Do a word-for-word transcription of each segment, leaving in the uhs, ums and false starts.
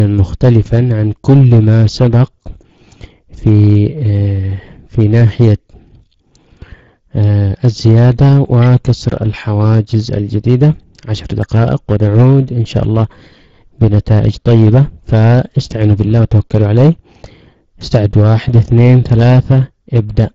مختلفا عن كل ما سبق في في ناحية الزيادة وكسر الحواجز الجديدة. عشر دقائق ونعود إن شاء الله بنتائج طيبة. فاستعينوا بالله وتوكلوا عليه. استعد، واحد اثنين ثلاثة، ابدأ.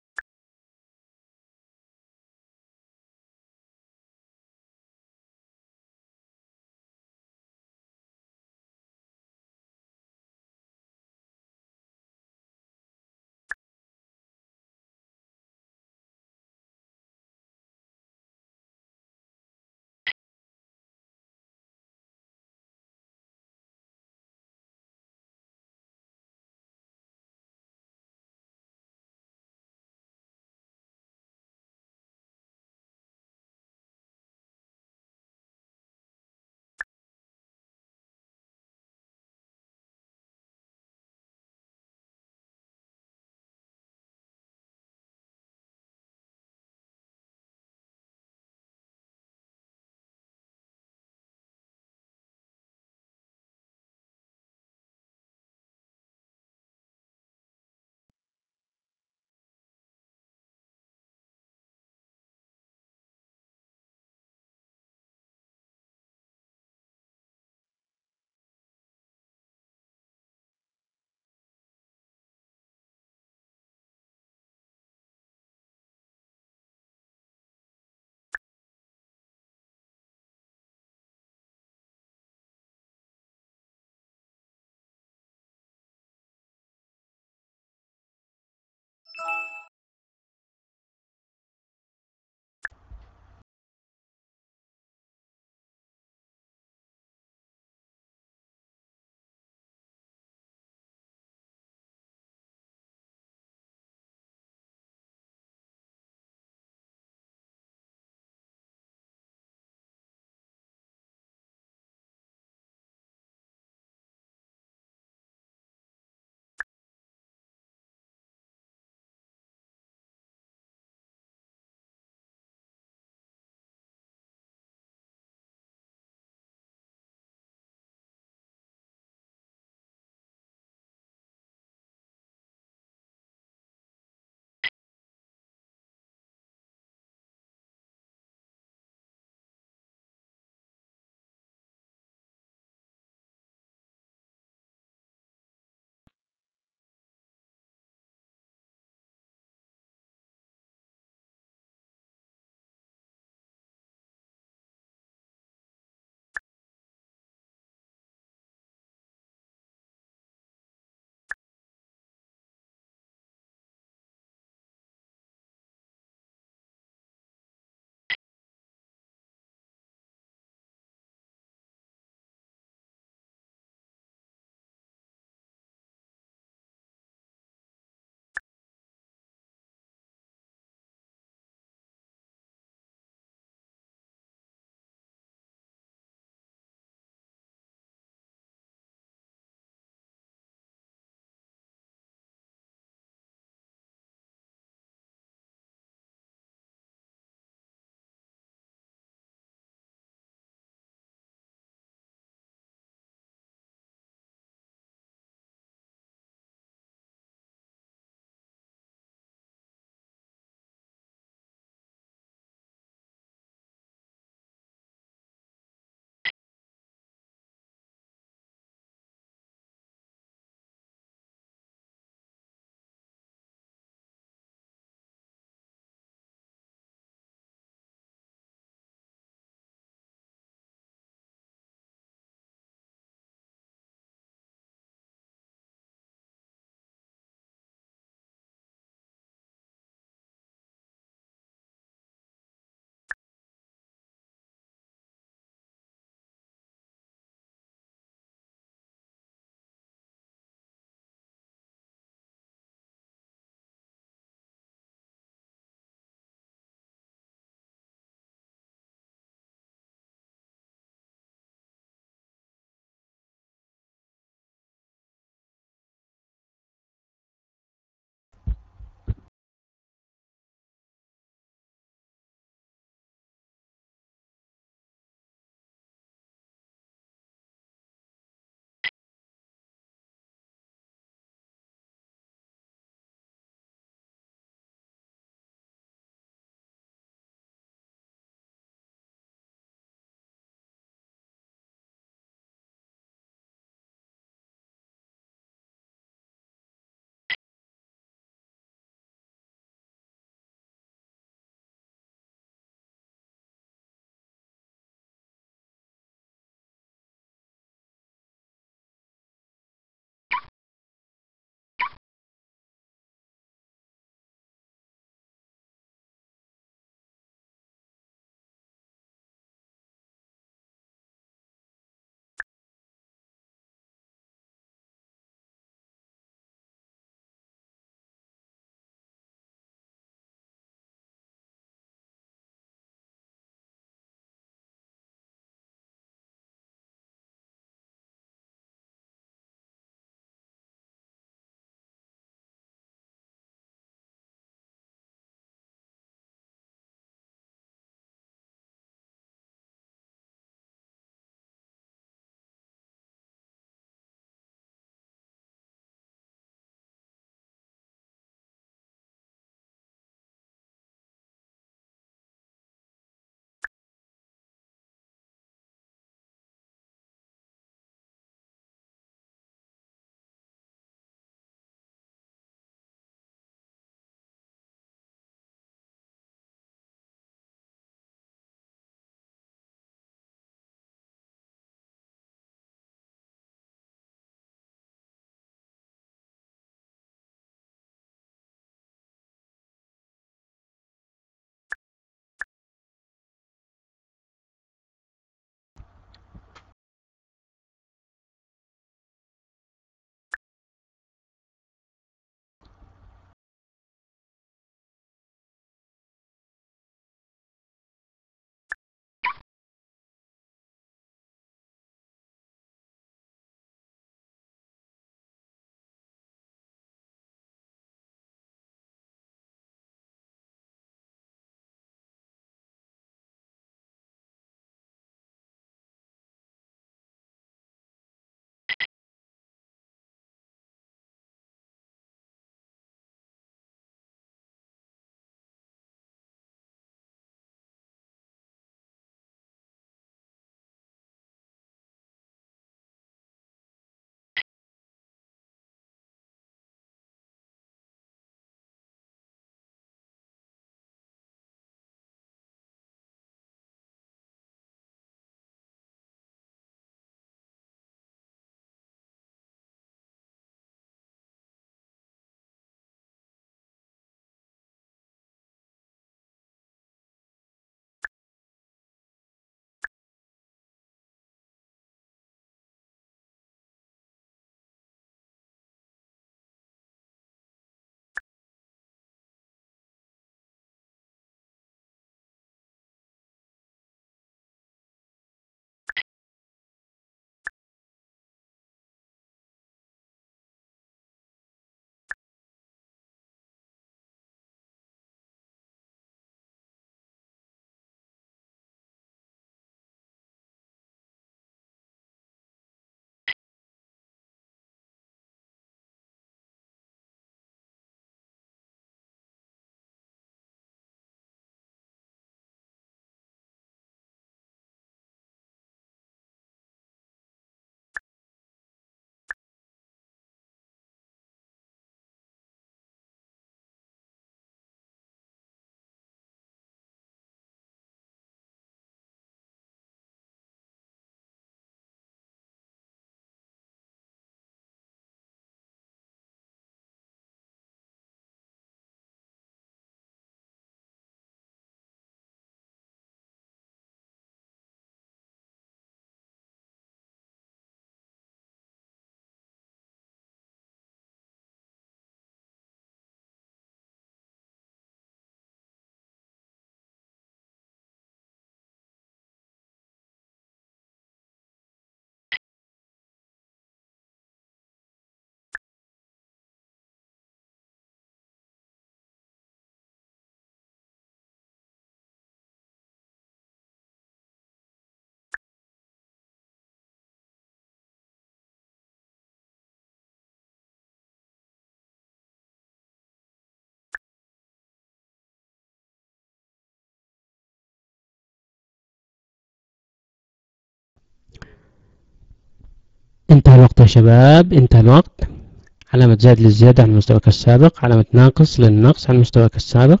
انتهى الوقت يا شباب، انتهى الوقت. علامة زائد للزيادة عن مستواك السابق، علامة ناقص للنقص عن مستواك السابق.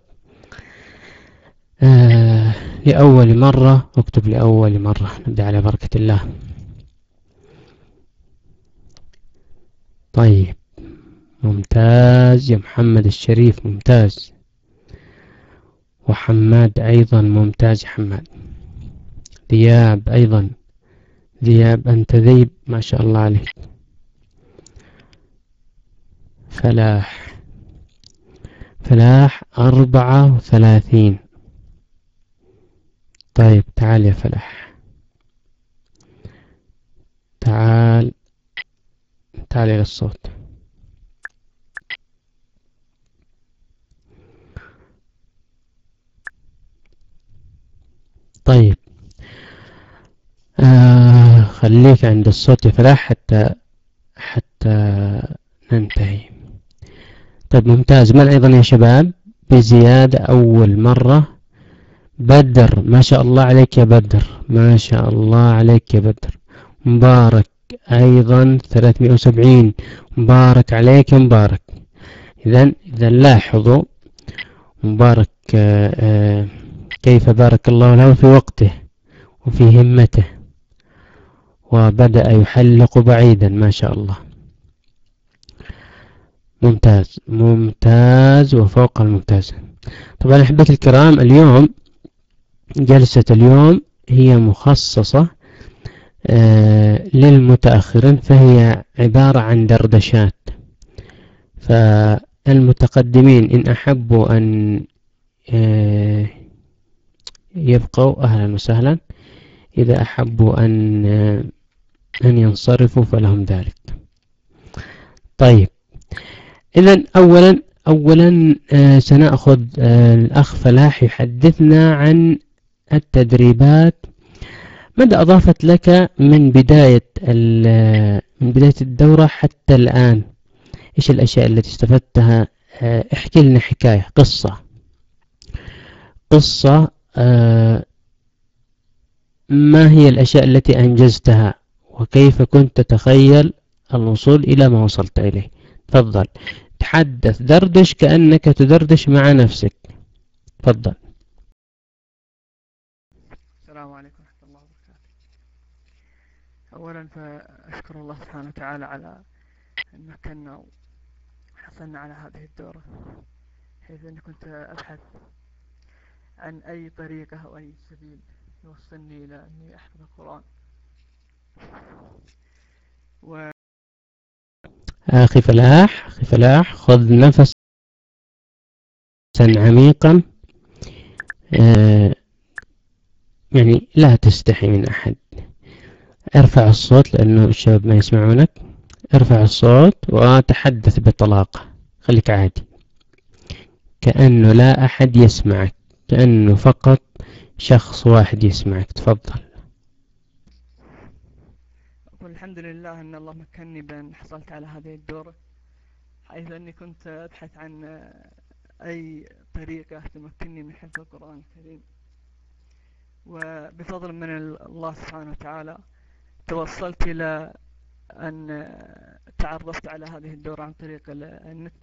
آه لأول مرة اكتب لأول مرة، نبدأ على بركة الله. طيب ممتاز يا محمد الشريف، ممتاز. وحماد أيضا ممتاز يا حماد. ذياب أيضا، ذياب أنت ذيب ما شاء الله عليك. فلاح، فلاح أربعة وثلاثين. طيب تعال يا فلاح، تعال تعال إلى الصوت. طيب آه خليك عند الصوت يا فلاح حتى حتى ننتهي. طيب ممتاز. من أيضا يا شباب بزيادة أول مرة؟ بدر، ما شاء الله عليك يا بدر، ما شاء الله عليك يا بدر. مبارك أيضا ثلاثمائة وسبعين، مبارك عليك يا مبارك. إذن إذا لاحظوا مبارك آآ آآ كيف بارك الله له في وقته وفي همته، وبدأ يحلق بعيدا ما شاء الله. ممتاز ممتاز وفوق الممتاز. طبعا أحبتي الكرام، اليوم جلسة اليوم هي مخصصة للمتأخرين، فهي عبارة عن دردشات. فالمتقدمين إن أحبوا أن يبقوا أهلا وسهلا، إذا أحبوا أن أن ينصرفوا فلهم ذلك. طيب إذن أولا أولا سنأخذ الأخ فلاح يحدثنا عن التدريبات. ماذا أضافت لك من بداية من بداية الدورة حتى الآن؟ إيش الأشياء التي استفدتها؟ احكي لنا حكاية، قصة قصة ما هي الأشياء التي أنجزتها وكيف كنت تتخيل الوصول إلى ما وصلت إليه؟ تفضل تحدث، دردش كأنك تدردش مع نفسك. تفضل. السلام عليكم ورحمة الله وبركاته. أولا فأشكر الله سبحانه وتعالى على أن مكننا وحصلنا على هذه الدورة، حيث أني كنت أبحث عن أي طريقة أو أي سبيل يوصلني إلى أني أحفظ القرآن. و أخي فلاح، أخي فلاح خذ نفسا عميقا، آه يعني لا تستحي من أحد. ارفع الصوت لأنه الشباب ما يسمعونك. ارفع الصوت وتحدث بطلاقة، خليك عادي كأنه لا أحد يسمعك، كأنه فقط شخص واحد يسمعك. تفضل. أقول الحمد لله أن الله مكنني بأن حصلت على هذه الدورة، حيث أني كنت أبحث عن أي طريقة تمكنني من حفظ القرآن الكريم، وبفضل من الله سبحانه وتعالى توصلت إلى أن تعرفت على هذه الدورة عن طريق النت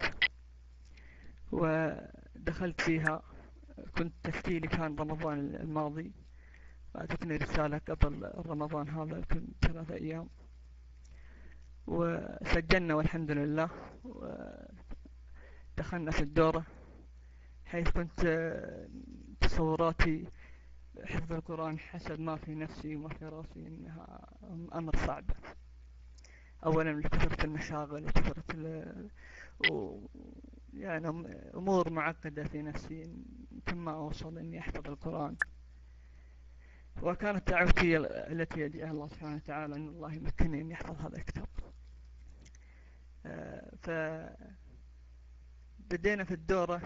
ودخلت فيها. كنت تسجيلي كان رمضان الماضي، فأتتني رسالة قبل رمضان هذا كنت ثلاثة أيام، وسجلنا والحمد لله ودخلنا في الدورة، حيث كنت تصوراتي حفظ القرآن حسب ما في نفسي وما في راسي إنها أمر صعب. أولا لكثرة المشاغل وكثرة ال... و... يعني أمور معقدة في نفسي ثم أوصل إني أحفظ القرآن. وكانت دعوتي التي يدعيها الله سبحانه وتعالى أن الله يمكنني أن يحفظ هذا الكتاب. فبدينا في الدورة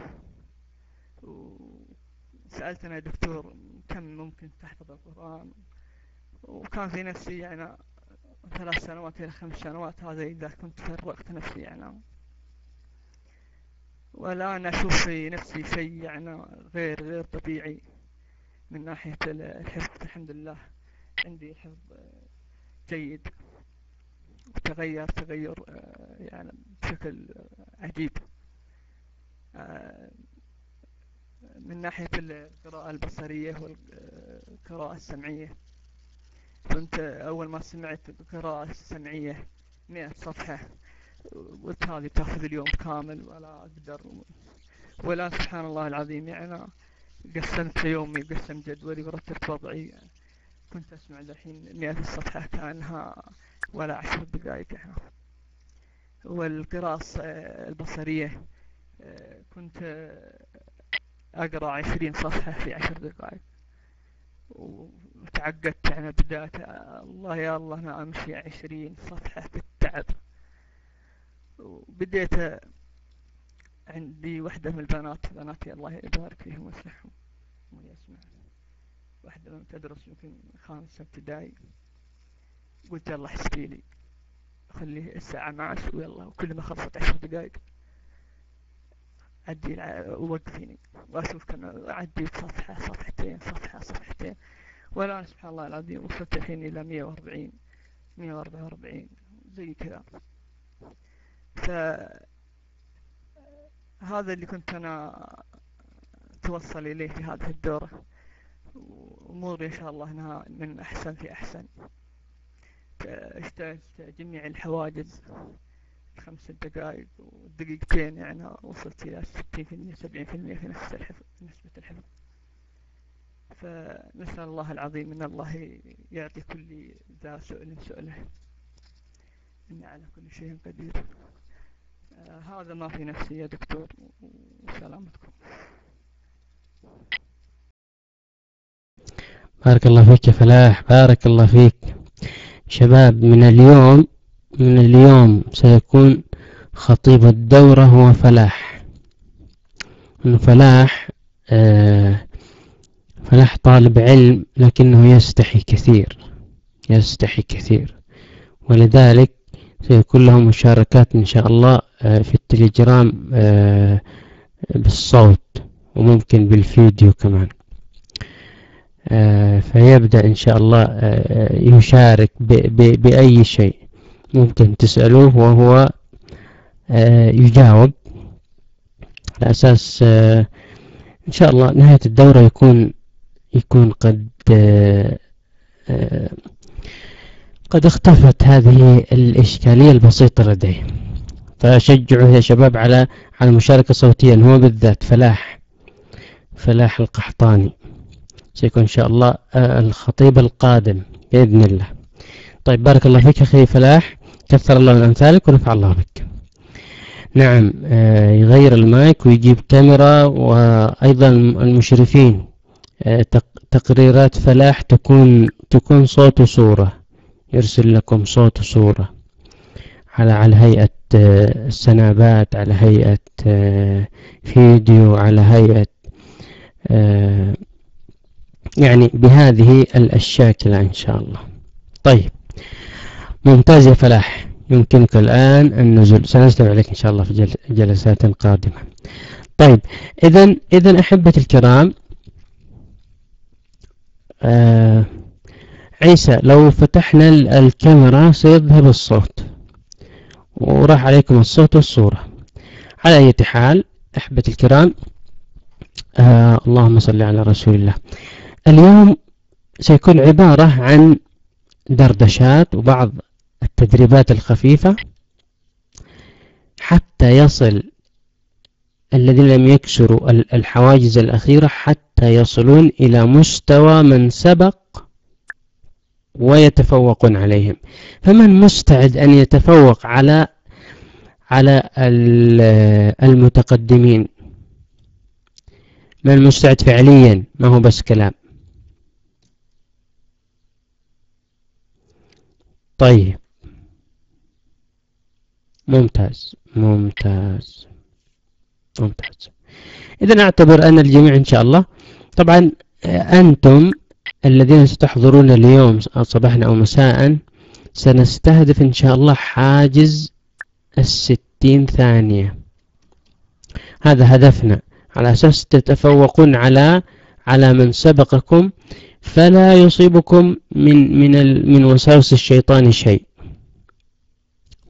وسألتنا يا دكتور كم ممكن تحفظ القرآن، وكان في نفسي يعني ثلاث سنوات إلى خمس سنوات، هذا إذا كنت فرغت نفسي يعني. والآن أشوف في نفسي شيء يعني غير غير طبيعي من ناحية الحفظ. الحمد لله عندي حفظ جيد، تغير تغير يعني بشكل عجيب من ناحية القراءة البصرية والقراءة السمعية. كنت أول ما سمعت القراءة السمعية مئة صفحة قلت هذه تأخذ اليوم كامل ولا أقدر، ولا سبحان الله العظيم يعني قسمت يومي وقسمت جدولي ورتبت وضعي، كنت أسمع الحين مئة صفحة كأنها ولا عشر دقائق. والقراءة البصرية كنت أقرأ عشرين صفحة في عشر دقائق، وتعقدت يعني بداية الله يا الله أنا أمشي عشرين صفحة في التعب. وبديت عندي واحدة من البنات بناتي الله يبارك فيهم ويصلحهم ويسمع، واحدة من تدرس يمكن خامسة ابتدائي، قلت يلا حسبي لي خليه الساعة معش ويلا، وكل ما خلصت عشر دقائق عدي ووقفيني وأشوف كم أعدي صفحة صفحتين صفحة صفحتين، ولا سبحان الله العظيم وصلت الحين إلى مئة وأربعين مئة وأربعة وأربعين زي كذا. فهذا اللي كنت أنا توصل إليه في هذه الدورة، وأموري إن شاء الله أنها من أحسن في أحسن. اجتزت جميع الحواجز خمس دقائق ودقيقتين، يعني وصلت إلى ستين في المئة سبعين في المئة في نفس الحفظ نسبة الحفظ. فنسأل الله العظيم أن الله يعطي كل ذا سؤل سؤله، إن على كل شيء قدير. آه هذا ما في نفسي يا دكتور، وسلامتكم. بارك الله فيك يا فلاح، بارك الله فيك. شباب من اليوم من اليوم سيكون خطيب الدورة هو فلاح. إنه فلاح آه فلاح طالب علم لكنه يستحي كثير يستحي كثير ولذلك سيكون له مشاركات إن شاء الله آه في التليجرام آه بالصوت وممكن بالفيديو كمان. آه فيبدأ إن شاء الله آه يشارك ب ب بأي شيء ممكن تسألوه وهو آه يجاوب، على أساس آه إن شاء الله نهاية الدورة يكون يكون قد آه آه قد اختفت هذه الإشكالية البسيطة لديه. فشجعوا يا شباب على على المشاركة صوتيا، هو بالذات فلاح فلاح القحطاني سيكون إن شاء الله آه الخطيب القادم بإذن الله. طيب بارك الله فيك أخي فلاح، كثر الله من أمثالك ونفع الله بك. نعم آه يغير المايك ويجيب كاميرا، وأيضا المشرفين آه تقريرات فلاح تكون تكون صوت وصورة، يرسل لكم صوت وصورة على على هيئة آه السنابات، على هيئة آه فيديو، على هيئة آه يعني بهذه الأشكال إن شاء الله. طيب ممتاز يا فلاح، يمكنك الآن النزول، سنستمع عليك إن شاء الله في جلسات قادمة. طيب إذن إذن أحبتي الكرام، آه عيسى لو فتحنا الكاميرا سيذهب الصوت وراح عليكم الصوت والصورة. على أي حال أحبتي الكرام، آه اللهم صل على رسول الله. اليوم سيكون عبارة عن دردشات وبعض التدريبات الخفيفة حتى يصل الذين لم يكسروا الحواجز الأخيرة حتى يصلون إلى مستوى من سبق ويتفوقون عليهم. فمن مستعد أن يتفوق على على المتقدمين؟ من مستعد فعليا، ما هو بس كلام؟ طيب ممتاز ممتاز ممتاز. إذن أعتبر أن الجميع إن شاء الله، طبعا أنتم الذين ستحضرون اليوم صباحا أو مساء سنستهدف إن شاء الله حاجز الستين ثانية، هذا هدفنا، على أساس تتفوقون على على من سبقكم، فلا يصيبكم من من من وساوس الشيطان شيء.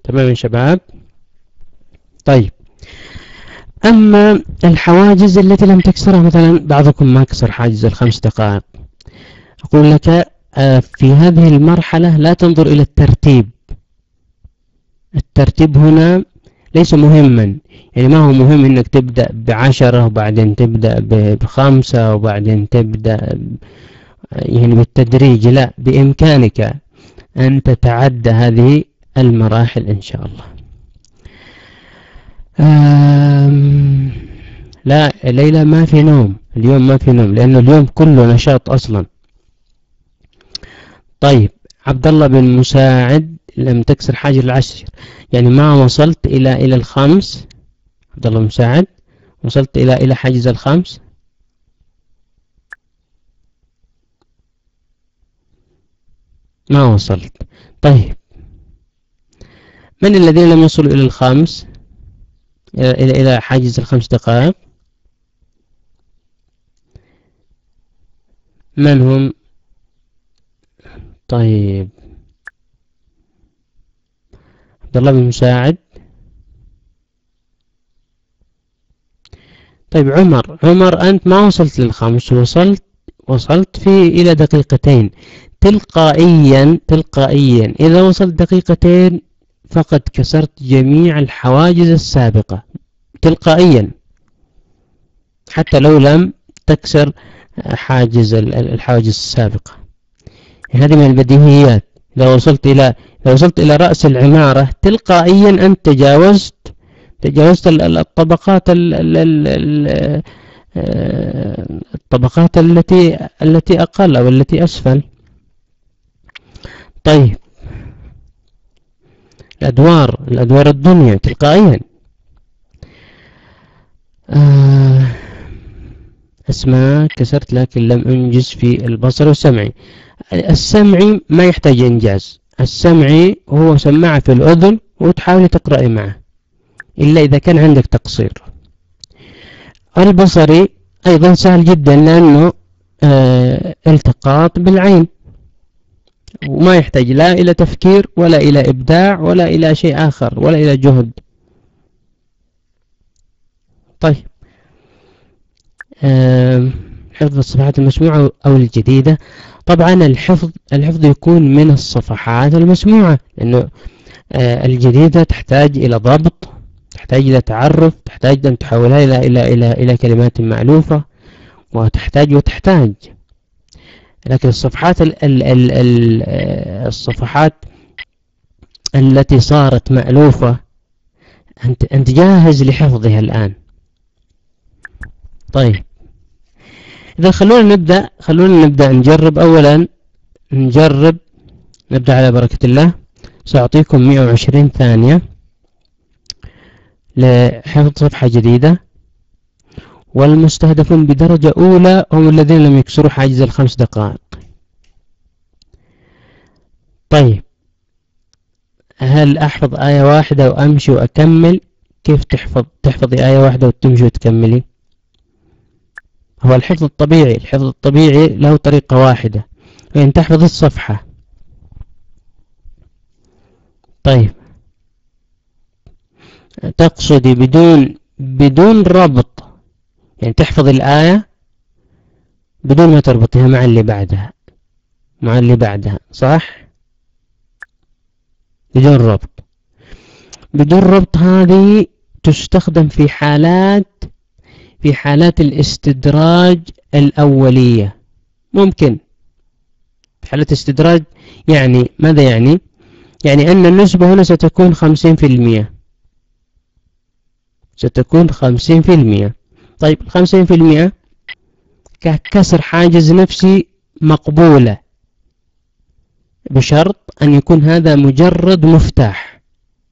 تمام يا شباب؟ طيب، أما الحواجز التي لم تكسرها، مثلا بعضكم ما كسر حاجز الخمس دقائق، أقول لك في هذه المرحلة لا تنظر إلى الترتيب. الترتيب هنا ليس مهما، يعني ما هو مهم انك تبدأ بعشرة وبعدين تبدأ بخمسة وبعدين تبدأ يعني بالتدريج، لا، بإمكانك أن تتعدى هذه المراحل إن شاء الله. لا ليلى ما في نوم اليوم، ما في نوم لأنه اليوم كله نشاط أصلا. طيب، عبد الله بن مساعد، لم تكسر حاجز العشر، يعني ما وصلت إلى إلى الخمس. عبد الله بن مساعد، وصلت إلى إلى حاجز الخمس؟ ما وصلت. طيب، من الذين لم يصلوا إلى الخمس، إلى إلى إلى حاجز الخمس دقائق؟ من هم؟ طيب، عبد الله بن مساعد. طيب، عمر عمر أنت ما وصلت للخمس، وصلت وصلت في إلى دقيقتين. تلقائيا تلقائيا إذا وصلت دقيقتين فقد كسرت جميع الحواجز السابقة تلقائيا، حتى لو لم تكسر حاجز الحواجز السابقة. هذه من البديهيات. إذا وصلت إلى إذا وصلت إلى رأس العمارة تلقائيا أنت تجاوزت تجاوزت الطبقات الطبقات التي التي أقل أو التي أسفل. طيب، الأدوار الأدوار الدنيا تلقائيا. آه اسماء كسرت لكن لم أنجز في البصر والسمعي. السمعي ما يحتاج إنجاز، السمعي هو سماعة في الأذن وتحاولي تقرأي معه إلا إذا كان عندك تقصير. البصري أيضا سهل جدا لأنه آه التقاط بالعين، وما يحتاج لا إلى تفكير ولا إلى إبداع ولا إلى شيء آخر ولا إلى جهد. طيب، آه حفظ الصفحات المسموعة أو الجديدة. طبعا الحفظ الحفظ يكون من الصفحات المسموعة، لأنه آه الجديدة تحتاج إلى ضبط، تحتاج إلى تعرف، تحتاج أن تحولها إلى إلى إلى إلى كلمات مألوفة، وتحتاج وتحتاج. لكن الصفحات ال ال ال ال الصفحات التي صارت مألوفة أنت أنت جاهز لحفظها الآن. طيب، إذا خلونا نبدأ خلونا نبدأ نجرب. أولا نجرب نبدأ على بركة الله. سأعطيكم مئة وعشرين ثانية لحفظ صفحة جديدة، والمستهدفون بدرجة أولى هم الذين لم يكسروا حاجز الخمس دقائق. طيب، هل أحفظ آية واحدة وأمشي وأكمل؟ كيف تحفظ تحفظي آية واحدة وتمشي وتكملي؟ هو الحفظ الطبيعي الحفظ الطبيعي له طريقة واحدة، وأن تحفظ الصفحة. طيب، تقصدي بدون بدون ربط، يعني تحفظ الآية بدون ما تربطها مع اللي بعدها مع اللي بعدها صح؟ بدون ربط. بدون ربط هذه تستخدم في حالات في حالات الاستدراج الأولية. ممكن في حالة استدراج، يعني ماذا يعني؟ يعني أن النسبة هنا ستكون خمسين في المئة ستكون خمسين في المئة. طيب، خمسين في المئة ككسر حاجز نفسي مقبولة، بشرط أن يكون هذا مجرد مفتاح.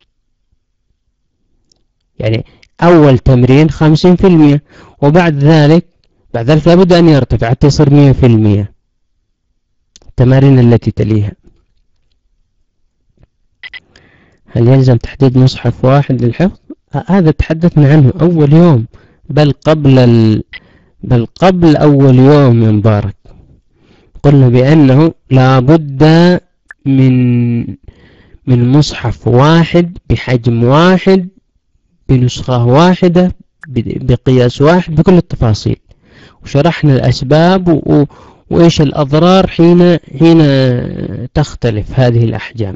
يعني أول تمرين خمسين في المئة، وبعد ذلك بعد ذلك لابد أن يرتفع حتى يصير مئة في المئة التمارين التي تليها. هل يلزم تحديد مصحف واحد للحفظ؟ هذا تحدثنا عنه أول يوم، بل قبل ال... بل قبل أول يوم يا مبارك. قلنا بأنه لابد من من مصحف واحد بحجم واحد بنسخة واحدة بقياس واحد بكل التفاصيل، وشرحنا الأسباب و... وإيش الأضرار حين حين تختلف هذه الأحجام.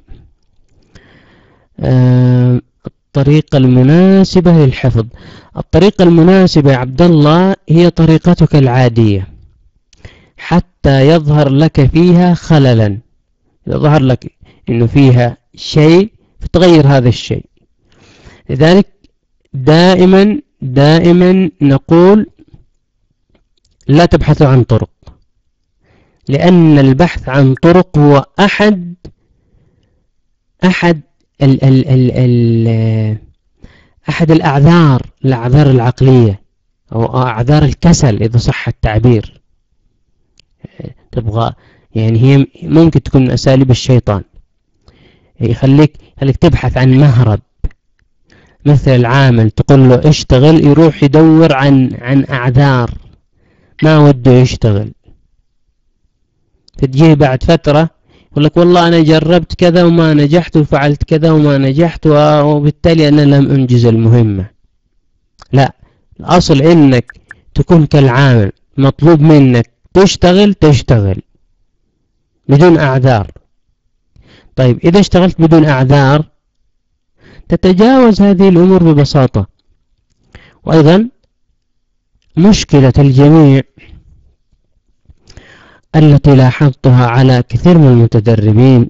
آه... الطريقة المناسبة للحفظ. الطريقة المناسبة يا عبد الله هي طريقتك العادية حتى يظهر لك فيها خللا. إذا ظهر لك إنه فيها شيء فتغير هذا الشيء. لذلك دائما دائما نقول لا تبحثوا عن طرق، لأن البحث عن طرق هو أحد أحد ال ال ال ال أحد الأعذار الأعذار العقلية أو أعذار الكسل إذا صح التعبير. تبغى يعني هي ممكن تكون أساليب الشيطان يخليك يخليك تبحث عن مهرب. مثل العامل تقول له اشتغل، يروح يدور عن عن أعذار ما وده يشتغل. فتجيه بعد فترة يقول لك والله أنا جربت كذا وما نجحت وفعلت كذا وما نجحت وبالتالي أنا لم أنجز المهمة. لا، الأصل إنك تكون كالعامل، مطلوب منك تشتغل تشتغل بدون أعذار. طيب إذا اشتغلت بدون أعذار تتجاوز هذه الأمور ببساطة. وأيضا مشكلة الجميع التي لاحظتها على كثير من المتدربين،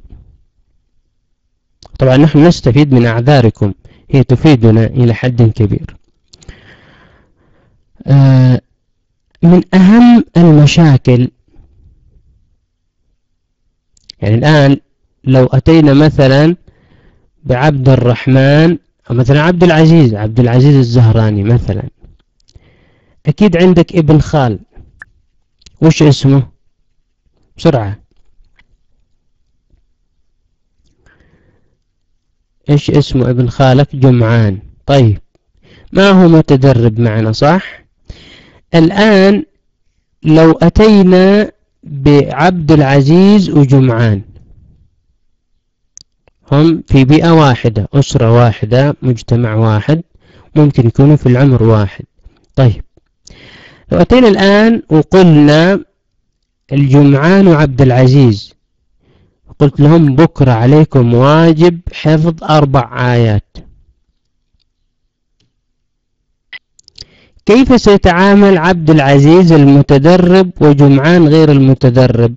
طبعا نحن نستفيد من أعذاركم، هي تفيدنا إلى حد كبير. آه من أهم المشاكل، يعني الآن لو أتينا مثلا بعبد الرحمن أو مثلا عبد العزيز عبد العزيز الزهراني مثلا، أكيد عندك ابن خال، وش اسمه بسرعة؟ إيش اسمه ابن خالك؟ جمعان. طيب ما هو متدرب معنا صح؟ الآن لو أتينا بعبد العزيز وجمعان، هم في بيئة واحدة، أسرة واحدة، مجتمع واحد، ممكن يكونوا في العمر واحد. طيب لو أتينا الآن وقلنا الجمعان وعبد العزيز، قلت لهم بكرة عليكم واجب حفظ أربع آيات، كيف سيتعامل عبد العزيز المتدرب وجمعان غير المتدرب؟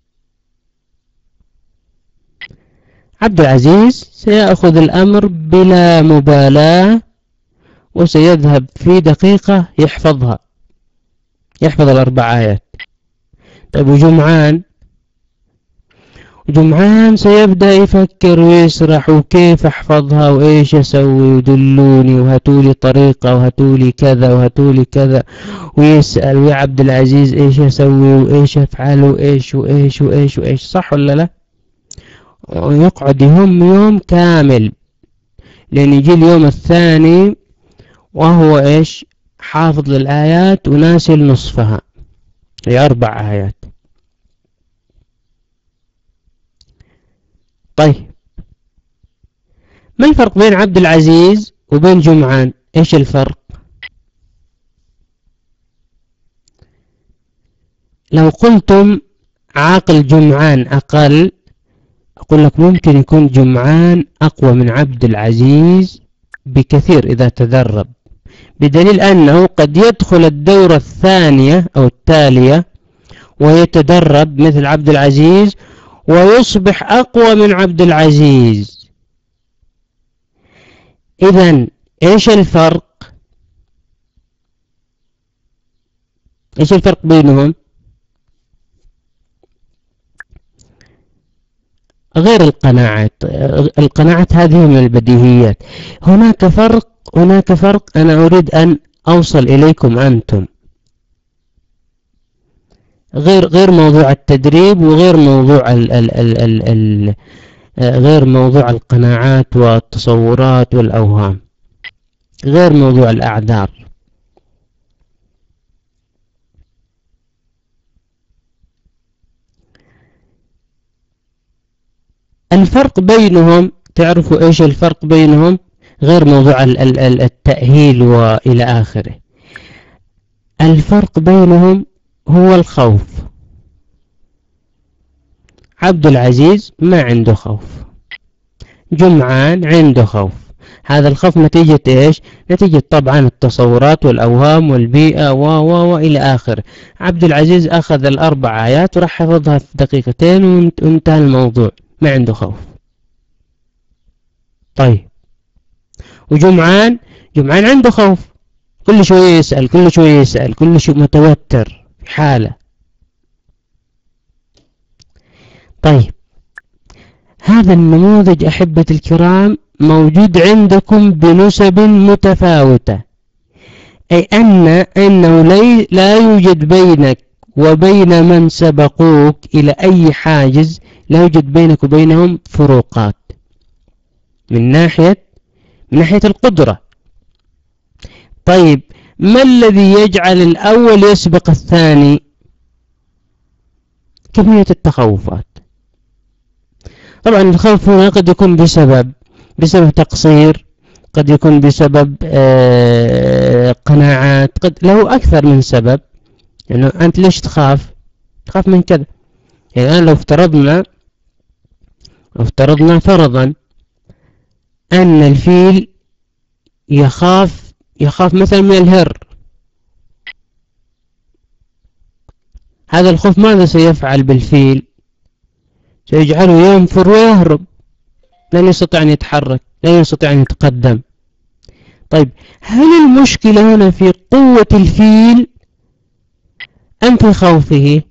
عبد العزيز سيأخذ الأمر بلا مبالاة وسيذهب في دقيقة يحفظها، يحفظ الأربع آيات. طيب وجمعان؟ جمعان سيبدأ يفكر ويسرح وكيف أحفظها وإيش أسوي ودلوني وهاتولي طريقة وهاتولي كذا وهاتولي كذا، ويسأل ويا عبد العزيز إيش أسوي وإيش أفعل وإيش وإيش وإيش وإيش، صح ولا لا؟ ويقعد يهم يوم كامل لأن يجي اليوم الثاني وهو إيش حافظ للآيات وناسي نصفها، هي أربع آيات. طيب ما الفرق بين عبد العزيز وبين جمعان؟ إيش الفرق؟ لو قلتم عاقل جمعان أقل، أقول لك ممكن يكون جمعان أقوى من عبد العزيز بكثير إذا تدرب، بدليل أنه قد يدخل الدورة الثانية أو التالية ويتدرب مثل عبد العزيز ويصبح أقوى من عبد العزيز. إذن إيش الفرق؟ إيش الفرق بينهم؟ غير القناعات، القناعات هذه من البديهيات. هناك فرق، هناك فرق أنا أريد أن أوصل إليكم أنتم، غير غير موضوع التدريب وغير موضوع ال ال ال ال ال غير موضوع القناعات والتصورات والأوهام، غير موضوع الأعذار. الفرق بينهم تعرفوا إيش الفرق بينهم، غير موضوع التأهيل وإلى آخره. الفرق بينهم هو الخوف. عبد العزيز ما عنده خوف، جمعان عنده خوف. هذا الخوف نتيجة إيش؟ نتيجة طبعا التصورات والأوهام والبيئة و و وإلى آخره. عبد العزيز أخذ الأربع آيات وراح حفظها في دقيقتين وانتهى الموضوع، ما عنده خوف. طيب، وجمعان جمعان عنده خوف، كل شوية يسأل كل شوية يسأل كل شوية متوتر في حالة. طيب، هذا النموذج أحبة الكرام موجود عندكم بنسب متفاوتة، أي أن أنه لا يوجد بينك وبين من سبقوك إلى أي حاجز، لا يوجد بينك وبينهم فروقات من ناحية من ناحية القدرة. طيب، ما الذي يجعل الأول يسبق الثاني؟ كمية التخوفات. طبعا الخوف هنا قد يكون بسبب بسبب تقصير، قد يكون بسبب آه قناعات، قد له أكثر من سبب. يعني أنت ليش تخاف؟ تخاف من كذا. يعني الآن لو افترضنا لو افترضنا فرضا أن الفيل يخاف يخاف مثلا من الهر، هذا الخوف ماذا سيفعل بالفيل؟ سيجعله ينفر ويهرب، لن يستطيع أن يتحرك، لن يستطيع أن يتقدم. طيب، هل المشكلة هنا في قوة الفيل أم في خوفه؟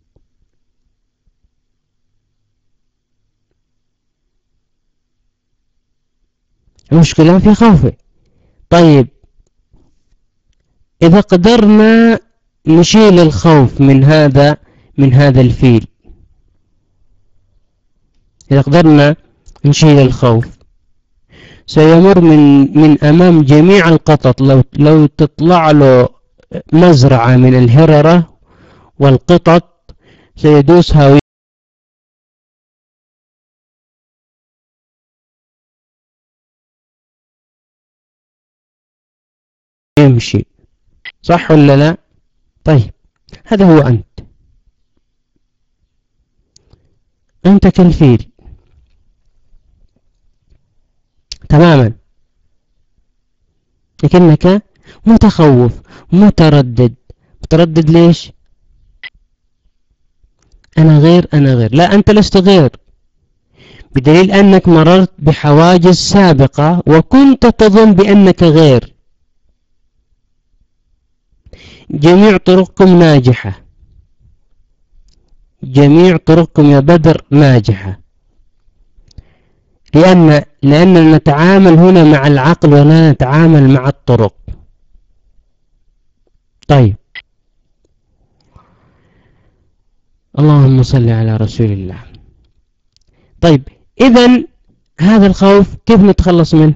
المشكلة في خوفه. طيب، إذا قدرنا نشيل الخوف من هذا من هذا الفيل، إذا قدرنا نشيل الخوف، سيمر من من أمام جميع القطط. لو لو تطلع له مزرعة من الهررة والقطط سيدوسها ويمشي، صح ولا لا؟ طيب، هذا هو أنت أنت كالفيل تماما، لكنك متخوف متردد. متردد ليش؟ أنا غير أنا غير لا، أنت لست غير، بدليل أنك مررت بحواجز سابقة وكنت تظن بأنك غير. جميع طرقكم ناجحة، جميع طرقكم يا بدر ناجحة، لأن لأننا نتعامل هنا مع العقل ولا نتعامل مع الطرق. طيب، اللهم صل على رسول الله. طيب، إذن هذا الخوف كيف نتخلص منه؟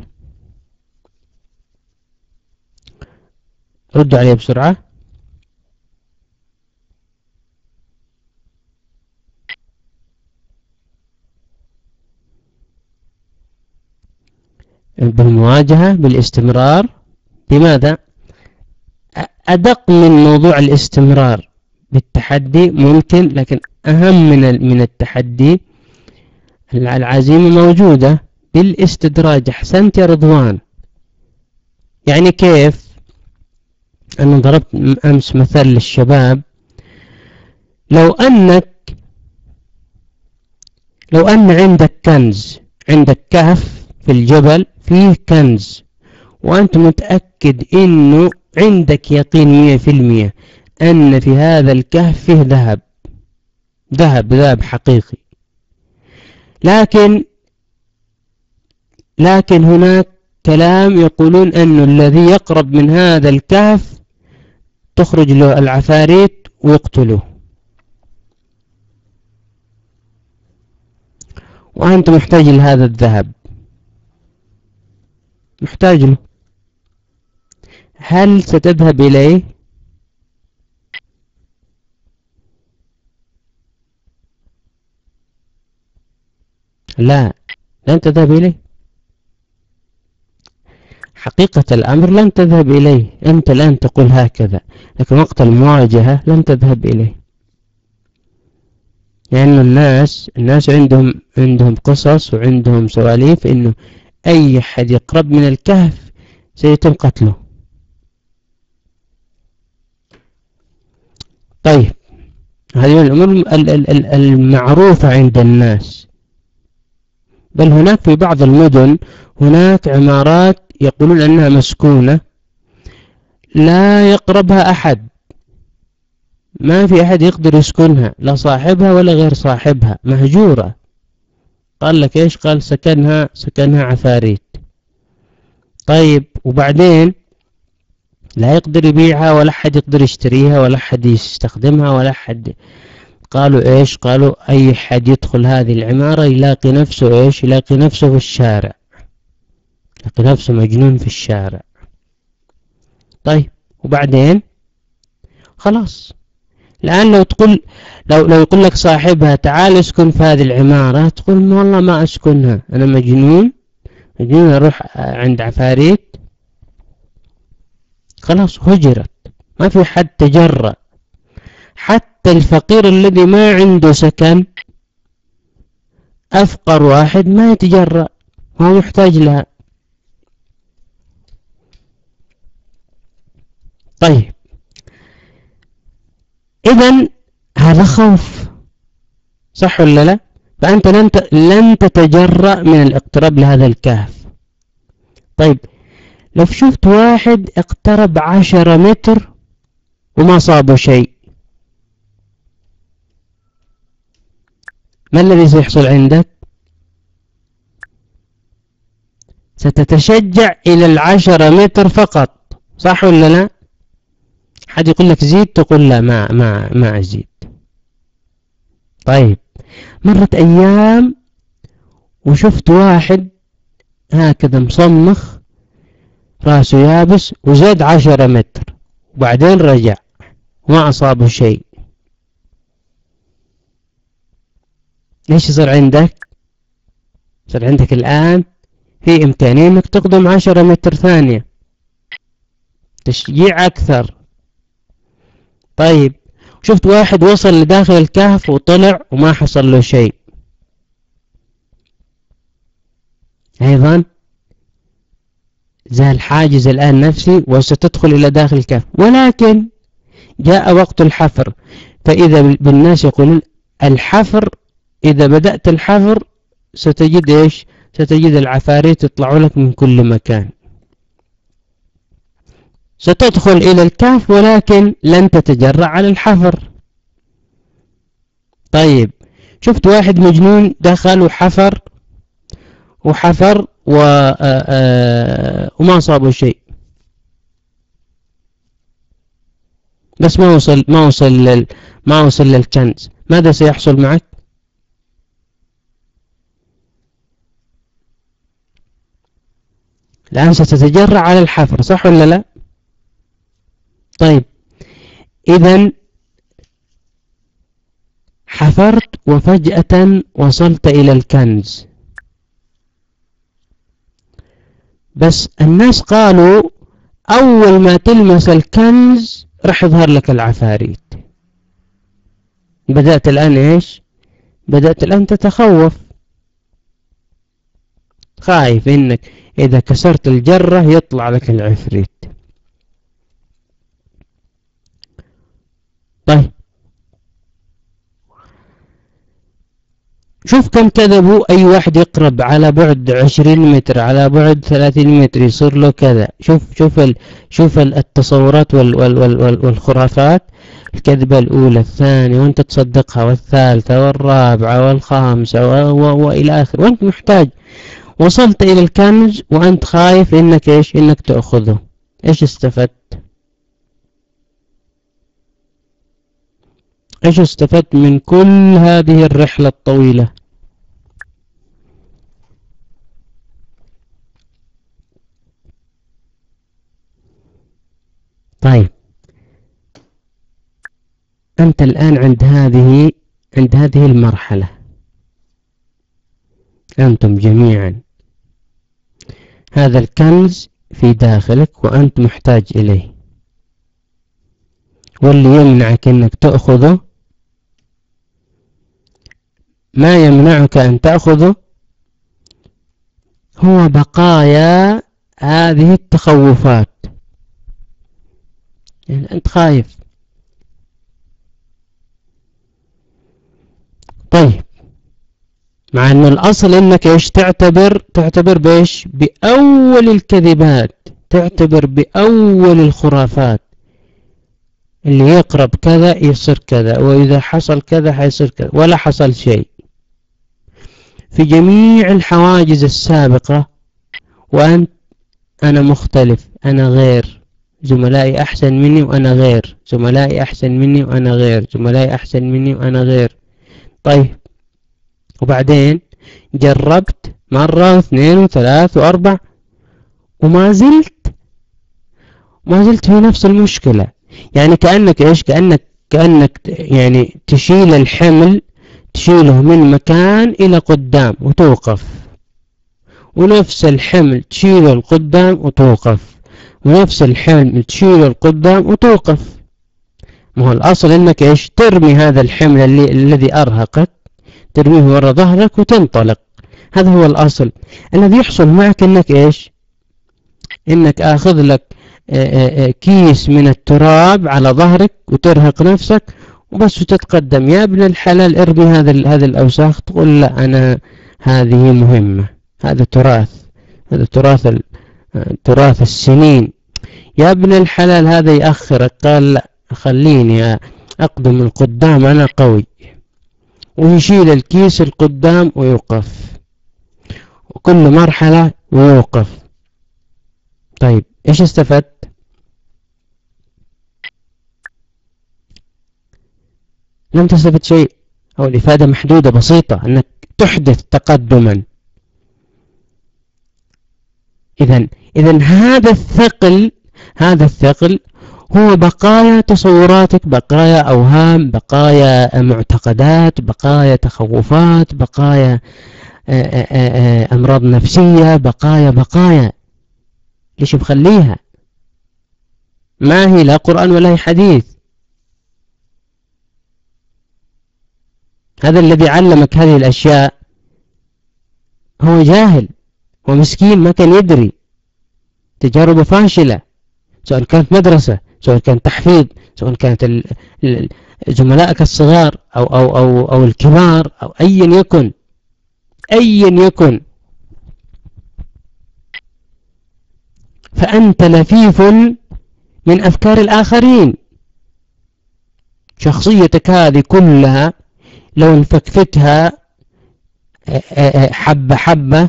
ردوا عليه بسرعة. بالمواجهة، بالاستمرار. بماذا؟ أدق من موضوع الاستمرار بالتحدي ممكن، لكن أهم من من التحدي العزيمة موجودة بالاستدراج. أحسنت يا رضوان. يعني كيف؟ أنا ضربت أمس مثال للشباب. لو أنك لو أن عندك كنز، عندك كهف في الجبل فيه كنز، وأنت متأكد إنه عندك يقين مية في المية أن في هذا الكهف فيه ذهب ذهب ذهب حقيقي، لكن لكن هناك كلام يقولون أنه الذي يقرب من هذا الكهف تخرج له العفاريت ويقتله، وأنت محتاج لهذا الذهب، محتاج له. هل ستذهب إليه؟ لا، لن تذهب إليه. حقيقة الأمر لن تذهب إليه، أنت الآن تقول هكذا، لكن وقت المواجهة لن تذهب إليه. لأن يعني الناس الناس عندهم عندهم قصص وعندهم سواليف إنه أي أحد يقرب من الكهف سيتم قتله. طيب هذه الأمور المعروفة عند الناس. بل هناك في بعض المدن هناك عمارات يقولون أنها مسكونة لا يقربها أحد، ما في أحد يقدر يسكنها، لا صاحبها ولا غير صاحبها، مهجورة. قال لك إيش؟ قال سكنها سكنها عفاريت. طيب وبعدين لا يقدر يبيعها ولا أحد يقدر يشتريها ولا أحد يستخدمها ولا أحد. قالوا إيش؟ قالوا أي حد يدخل هذه العمارة يلاقي نفسه إيش؟ يلاقي نفسه في الشارع، يلاقي نفسه مجنون في الشارع. طيب وبعدين خلاص الآن لو تقول لو لو يقول لك صاحبها تعال اسكن في هذه العمارة، تقول والله ما أسكنها، أنا مجنون مجنون أروح عند عفاريت. خلاص هجرت، ما في حد تجرأ. حتى الفقير الذي ما عنده سكن، أفقر واحد ما يتجرأ، هو محتاج لها. طيب إذن هذا خوف، صح ولا لا؟ فأنت لن لن تتجرأ من الاقتراب لهذا الكهف. طيب لو شفت واحد اقترب عشرة متر وما صابه شيء، ما الذي سيحصل عندك؟ ستتشجع إلى العشرة متر فقط، صح ولا لا؟ حد يقول لك زيد، تقول لا ما ما ما أزيد. طيب مرت أيام وشفت واحد هكذا مصمخ راسه يابس وزاد عشرة متر وبعدين رجع وما أصابه شيء، ليش يصير عندك؟ يصير عندك الآن في إمكانية إنك تقدم عشرة متر ثانية، تشجيع أكثر. طيب شفت واحد وصل لداخل الكهف وطلع وما حصل له شيء، أيضا زال حاجز الآن نفسي وستدخل إلى داخل الكهف. ولكن جاء وقت الحفر، فإذا بالناس يقولون الحفر إذا بدأت الحفر ستجد إيش؟ ستجد العفاريت يطلعوا لك من كل مكان. ستدخل إلى الكهف ولكن لن تتجرأ على الحفر. طيب شفت واحد مجنون دخل وحفر وحفر و... وما صابه شيء، بس ما وصل ما وصل لل... ما وصل للكنز، ماذا سيحصل معك؟ الآن ستتجرأ على الحفر، صح ولا لا؟ طيب إذن حفرت وفجأة وصلت إلى الكنز، بس الناس قالوا أول ما تلمس الكنز راح يظهر لك العفاريت. بدأت الآن إيش؟ بدأت الآن تتخوف، خايف إنك إذا كسرت الجرة يطلع لك العفريت. طيب شوف كم كذبوا، أي واحد يقرب على بعد عشرين متر على بعد ثلاثين متر يصير له كذا. شوف شوف ال شوف التصورات وال وال وال والخرافات، الكذبة الأولى الثانية وأنت تصدقها والثالثة والرابعة والخامسة وإلى آخر، وأنت محتاج. وصلت إلى الكنز وأنت خايف إنك إيش؟ إنك تأخذه. إيش استفدت؟ إيش استفدت من كل هذه الرحلة الطويلة؟ طيب أنت الآن عند هذه عند هذه المرحلة، أنتم جميعا، هذا الكنز في داخلك وأنت محتاج إليه، واللي يمنعك أنك تأخذه، ما يمنعك أن تأخذه هو بقايا هذه التخوفات. يعني أنت خايف. طيب، مع أن الأصل أنك إيش تعتبر تعتبر بإيش؟ بأول الكذبات، تعتبر بأول الخرافات، اللي يقرب كذا يصير كذا، وإذا حصل كذا حيصير كذا، ولا حصل شيء في جميع الحواجز السابقة. وأنت أنا مختلف، أنا غير، زملائي أحسن مني وأنا غير، زملائي أحسن مني وأنا غير، زملائي أحسن مني وأنا غير. طيب، وبعدين جربت مرة واثنين وثلاث وأربع وما زلت ما زلت في نفس المشكلة. يعني كأنك إيش كأنك كأنك يعني تشيل الحمل، تشيله من مكان إلى قدام وتوقف، ونفس الحمل تشيله القدام وتوقف، ونفس الحمل تشيله القدام وتوقف. ما هو الأصل إنك إيش ترمي هذا الحمل اللي الذي أرهقك، ترميه وراء ظهرك وتنطلق. هذا هو الأصل. الذي يحصل معك إنك إيش إنك آخذ لك كيس من التراب على ظهرك وترهق نفسك وبس وتتقدم. يا ابن الحلال ارمي هذا هذه الأوساخ، تقول لا أنا هذه مهمة، هذا تراث، هذا تراث تراث السنين. يا ابن الحلال هذا يأخرك، قال لا خليني أقدم القدام أنا قوي، ويشيل الكيس القدام ويوقف، وكل مرحلة ويوقف. طيب إيش استفدت؟ لم تستفد شيء، أو الإفادة محدودة بسيطة، أنك تحدث تقدما. إذن إذن هذا الثقل هذا الثقل هو بقايا تصوراتك، بقايا أوهام، بقايا معتقدات، بقايا تخوفات، بقايا أمراض نفسية، بقايا بقايا ليش مخليها؟ ما هي لا قرآن ولا هي حديث. هذا الذي علمك هذه الأشياء هو جاهل ومسكين، ما كان يدري، تجارب فاشلة، سواء كانت مدرسة، سواء كانت تحفيظ، سواء كانت زملائك الصغار أو, أو, أو, أو الكبار، أو أيا يكن أيا يكن فأنت لفيف من أفكار الآخرين. شخصيتك هذه كلها لو انفكفتها حبة حبة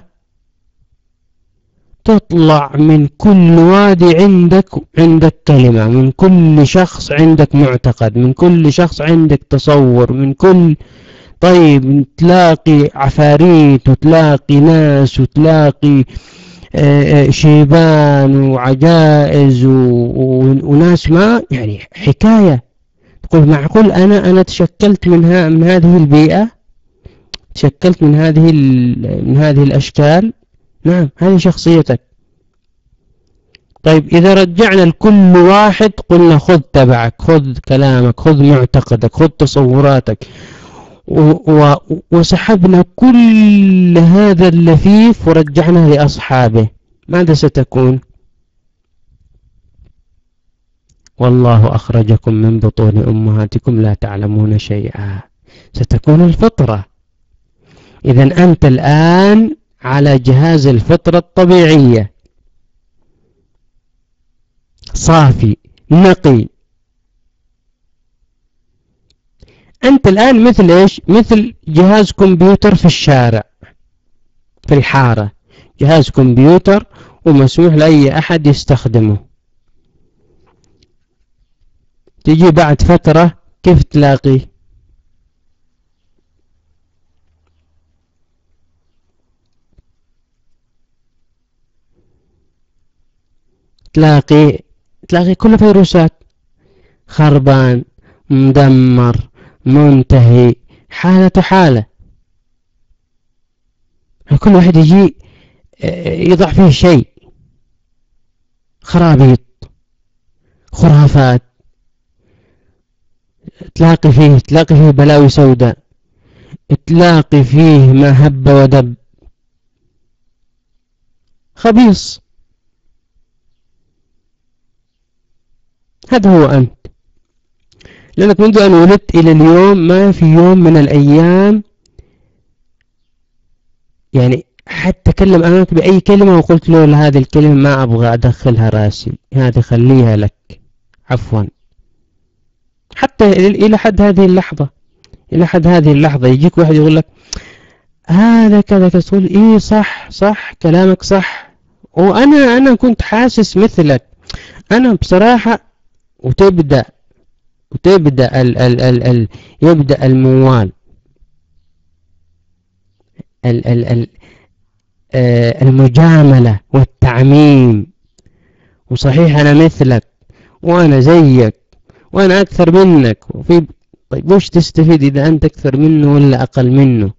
تطلع من كل وادي عندك عندك كلمة، من كل شخص عندك معتقد، من كل شخص عندك تصور، من كل طيب تلاقي عفاريت وتلاقي ناس وتلاقي شيبان وعجائز وناس، ما يعني حكاية. تقول معقول أنا أنا تشكلت منها من هذه البيئة، تشكلت من هذه من هذه الأشكال. نعم، هذه شخصيتك. طيب إذا رجعنا لكل واحد قلنا خذ تبعك، خذ كلامك، خذ معتقدك، خذ تصوراتك، وسحبنا كل هذا اللفيف ورجعناه لأصحابه، ماذا ستكون؟ والله أخرجكم من بطون أمهاتكم لا تعلمون شيئا. ستكون الفطرة. إذن أنت الآن على جهاز الفطرة الطبيعية، صافي نقي. أنت الآن مثل إيش؟ مثل جهاز كمبيوتر في الشارع، في الحارة، جهاز كمبيوتر ومسموح لأي أحد يستخدمه. تجي بعد فترة كيف تلاقي؟ تلاقي تلاقي كل فيروسات، خربان، مدمر، منتهي، حالة حالة. كل واحد يجي يضع فيه شيء. خرابيط، خرافات، تلاقي فيه تلاقي فيه بلاوي سوداء، تلاقي فيه ما هب ودب، خبيص. هذا هو أنت، لأنك منذ أن ولدت إلى اليوم ما في يوم من الأيام يعني حتى تكلم أمامك بأي كلمة وقلت له هذه الكلمة ما أبغى أدخلها راسي، هذه خليها لك، عفوا. حتى إلى حد هذه اللحظة، إلى حد هذه اللحظة يجيك واحد يقول لك هذا كذا كذا، تقول إيه صح صح كلامك صح، وأنا أنا كنت حاسس مثلك أنا بصراحة. وتبدأ وتبدأ ال ال ال ال يبدأ الموال، ال ال ال آه المجاملة والتعميم، وصحيح أنا مثلك وأنا زيك وأنا أكثر منك وفي. طيب وش تستفيد إذا أنت أكثر منه ولا أقل منه؟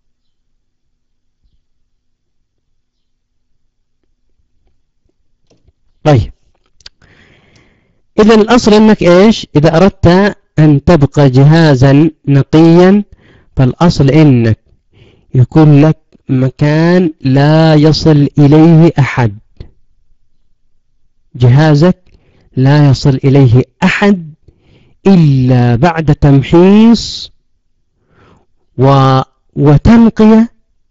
طيب إذا الأصل أنك إيش؟ إذا أردت أن تبقى جهازا نقيا فالأصل أنك يكون لك مكان لا يصل إليه أحد، جهازك لا يصل إليه أحد إلا بعد تمحيص و... وتنقية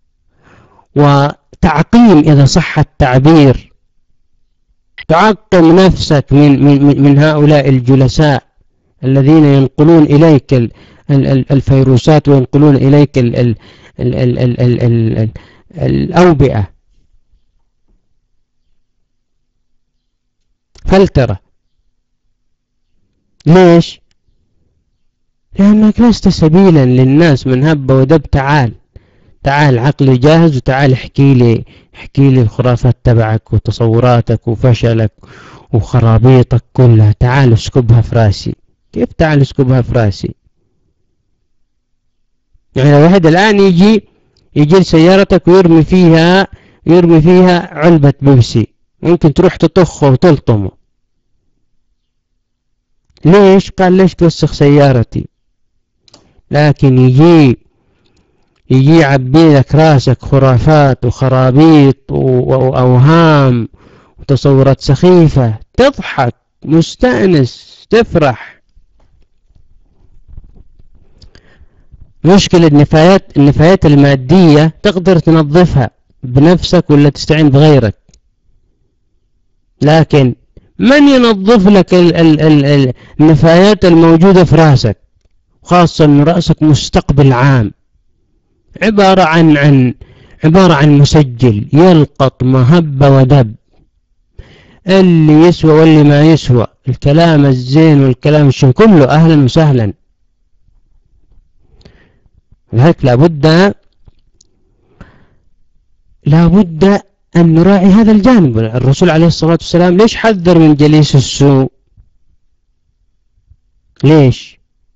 وتعقيم إذا صح التعبير. تعقم نفسك من, من, من هؤلاء الجلساء الذين ينقلون إليك الفيروسات وينقلون إليك ال ال ال ال ال ال ال ال الأوبئة. فلترة. ليش؟ لأنك لست سبيلا للناس من هب ودب. تعال تعال عقلي جاهز، وتعال احكي لي احكي لي الخرافات تبعك وتصوراتك وفشلك وخرابيطك كلها، تعال اسكبها في راسي. كيف تعال اسكبها في راسي؟ يعني لو واحد الآن يجي يجي لسيارتك ويرمي فيها يرمي فيها علبة بيبسي، ممكن تروح تطخه وتلطمه. ليش؟ قال ليش توسخ سيارتي؟ لكن يجي يجي يعبي لك راسك خرافات وخرابيط وأوهام وتصورات سخيفة، تضحك مستأنس تفرح. مشكلة النفايات النفايات المادية تقدر تنظفها بنفسك ولا تستعين بغيرك، لكن من ينظف لك ال ال ال النفايات الموجودة في راسك؟ خاصة أن رأسك مستقبل عام، عبارة عن عن عبارة عن مسجل يلقط ما هب ودب، اللي يسوى واللي ما يسوى، الكلام الزين والكلام الشين كله أهلا وسهلا. لذلك لابد لابد أن نراعي هذا الجانب. الرسول عليه الصلاة والسلام ليش حذر من جليس السوء؟ ليش؟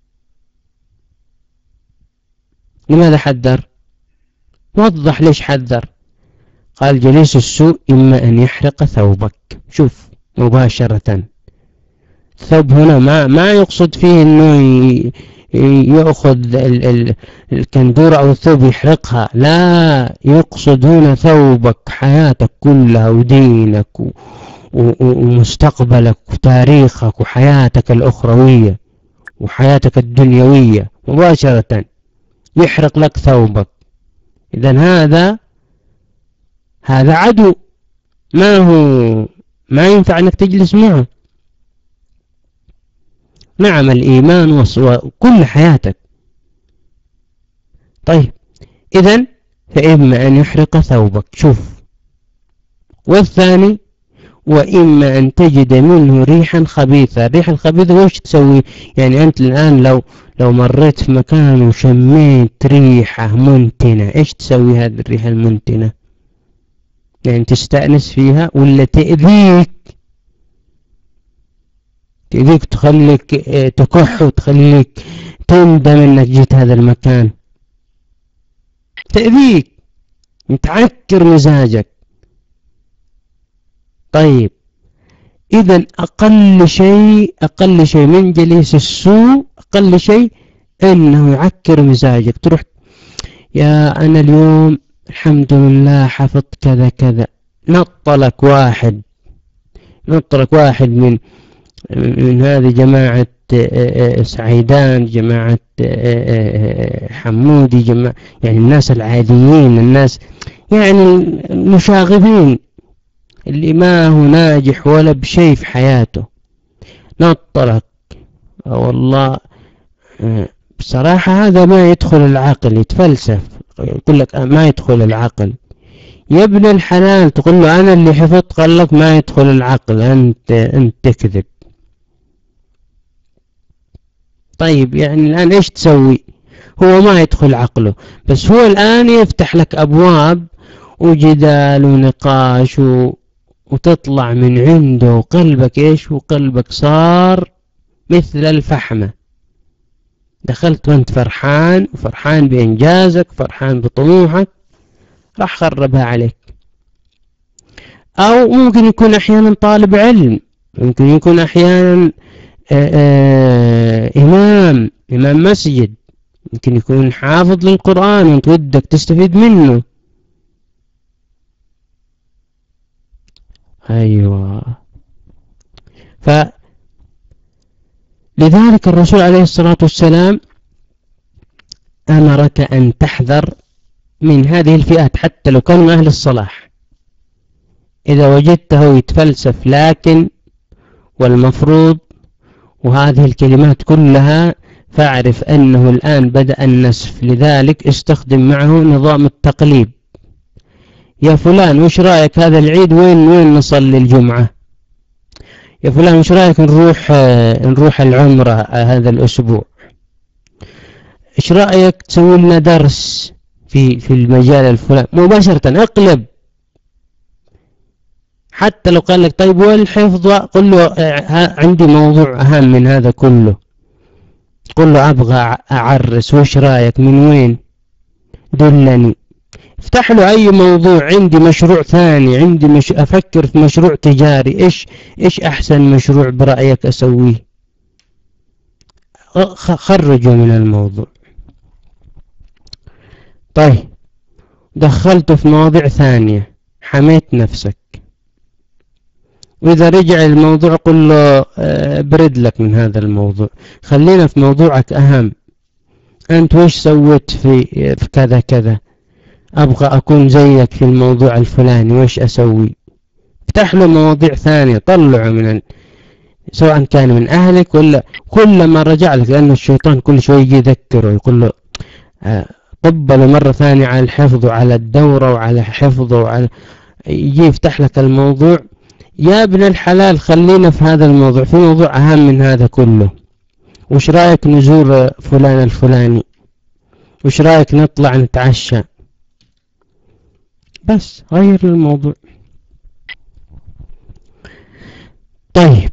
لماذا حذر؟ وضح ليش حذر. قال جليس السوء إما أن يحرق ثوبك. شوف مباشرة، الثوب هنا ما ما يقصد فيه أنه يأخذ الكندورة أو الثوب يحرقها، لا، يقصد هنا ثوبك، حياتك كلها ودينك ومستقبلك وتاريخك وحياتك الأخروية وحياتك الدنيوية، مباشرة يحرق لك ثوبك. إذن هذا هذا عدو، ما هو ما ينفع أنك تجلس معه. نعم الإيمان وكل حياتك. طيب إذن فإما أن يحرق ثوبك. شوف، والثاني وإما أن تجد منه ريحا خبيثة. الريح الخبيثة وش تسوي؟ يعني أنت الآن لو لو مريت في مكان وشميت ريحة منتنة، إيش تسوي هذه الريحة المنتنة؟ يعني تستأنس فيها ولا تأذيك؟ تأذيك، تخليك تكح وتخليك تندم أنك جيت هذا المكان، تأذيك، تعكر مزاجك. طيب إذا أقل شيء أقل شيء من جليس السوء، أقل شيء إنه يعكر مزاجك. تروح يا أنا اليوم الحمد لله حفظت كذا كذا، نطلك واحد نطلك واحد من من هذه جماعة سعيدان، جماعة حمودي، جماعة يعني الناس العاديين، الناس يعني المشاغبين اللي ما هو ناجح ولا بشيء في حياته، نطلك. والله بصراحة هذا ما يدخل العقل، يتفلسف، يقول لك ما يدخل العقل. يا ابن الحلال تقول له أنا اللي حفظت، قال لك ما يدخل العقل، أنت أنت تكذب. طيب يعني الآن إيش تسوي؟ هو ما يدخل عقله، بس هو الآن يفتح لك أبواب وجدال ونقاش و... وتطلع من عنده وقلبك إيش، وقلبك صار مثل الفحمة. دخلت وانت فرحان، وفرحان بإنجازك، فرحان بطموحك، راح خربها عليك. أو ممكن يكون أحيانا طالب علم، ممكن يكون أحيانا آآ آآ إمام إمام مسجد، ممكن يكون حافظ للقرآن وانت ودك تستفيد منه. أيوة. فلذلك الرسول عليه الصلاة والسلام أمرك أن تحذر من هذه الفئات حتى لو كانوا أهل الصلاح. إذا وجدته يتفلسف لكن والمفروض وهذه الكلمات كلها، فاعرف أنه الآن بدأ النسف. لذلك استخدم معه نظام التقليب. يا فلان وش رأيك هذا العيد وين وين نصلي الجمعة؟ يا فلان وش رأيك نروح نروح العمرة هذا الأسبوع؟ ايش رأيك تسوي لنا درس في في المجال الفلاني؟ مباشرة اقلب. حتى لو قال لك طيب والحفظ، قل له عندي موضوع أهم من هذا كله. قل له أبغى أعرس، وش رأيك من وين؟ دلني. افتح له أي موضوع. عندي مشروع ثاني، عندي مش... أفكر في مشروع تجاري، إيش إيش أحسن مشروع برأيك أسويه؟ خرجه من الموضوع. طيب دخلته في مواضيع ثانية، حميت نفسك. وإذا رجع الموضوع قل له برد لك من هذا الموضوع، خلينا في موضوعك أهم. أنت وش سويت في في كذا كذا؟ أبغى أكون زيك في الموضوع الفلاني، وش أسوي؟ افتح له مواضيع ثانية، طلعه من ال... سواء كان من أهلك ولا كل ما رجع لك، لأن الشيطان كل شوي يجي يذكره يقول له قبله مرة ثانية على الحفظ وعلى الدورة وعلى حفظه وعلى، يجي يفتح لك الموضوع. يا ابن الحلال خلينا في هذا الموضوع، في موضوع أهم من هذا كله. وش رأيك نزور فلان الفلاني؟ وش رأيك نطلع نتعشى؟ بس غير الموضوع. طيب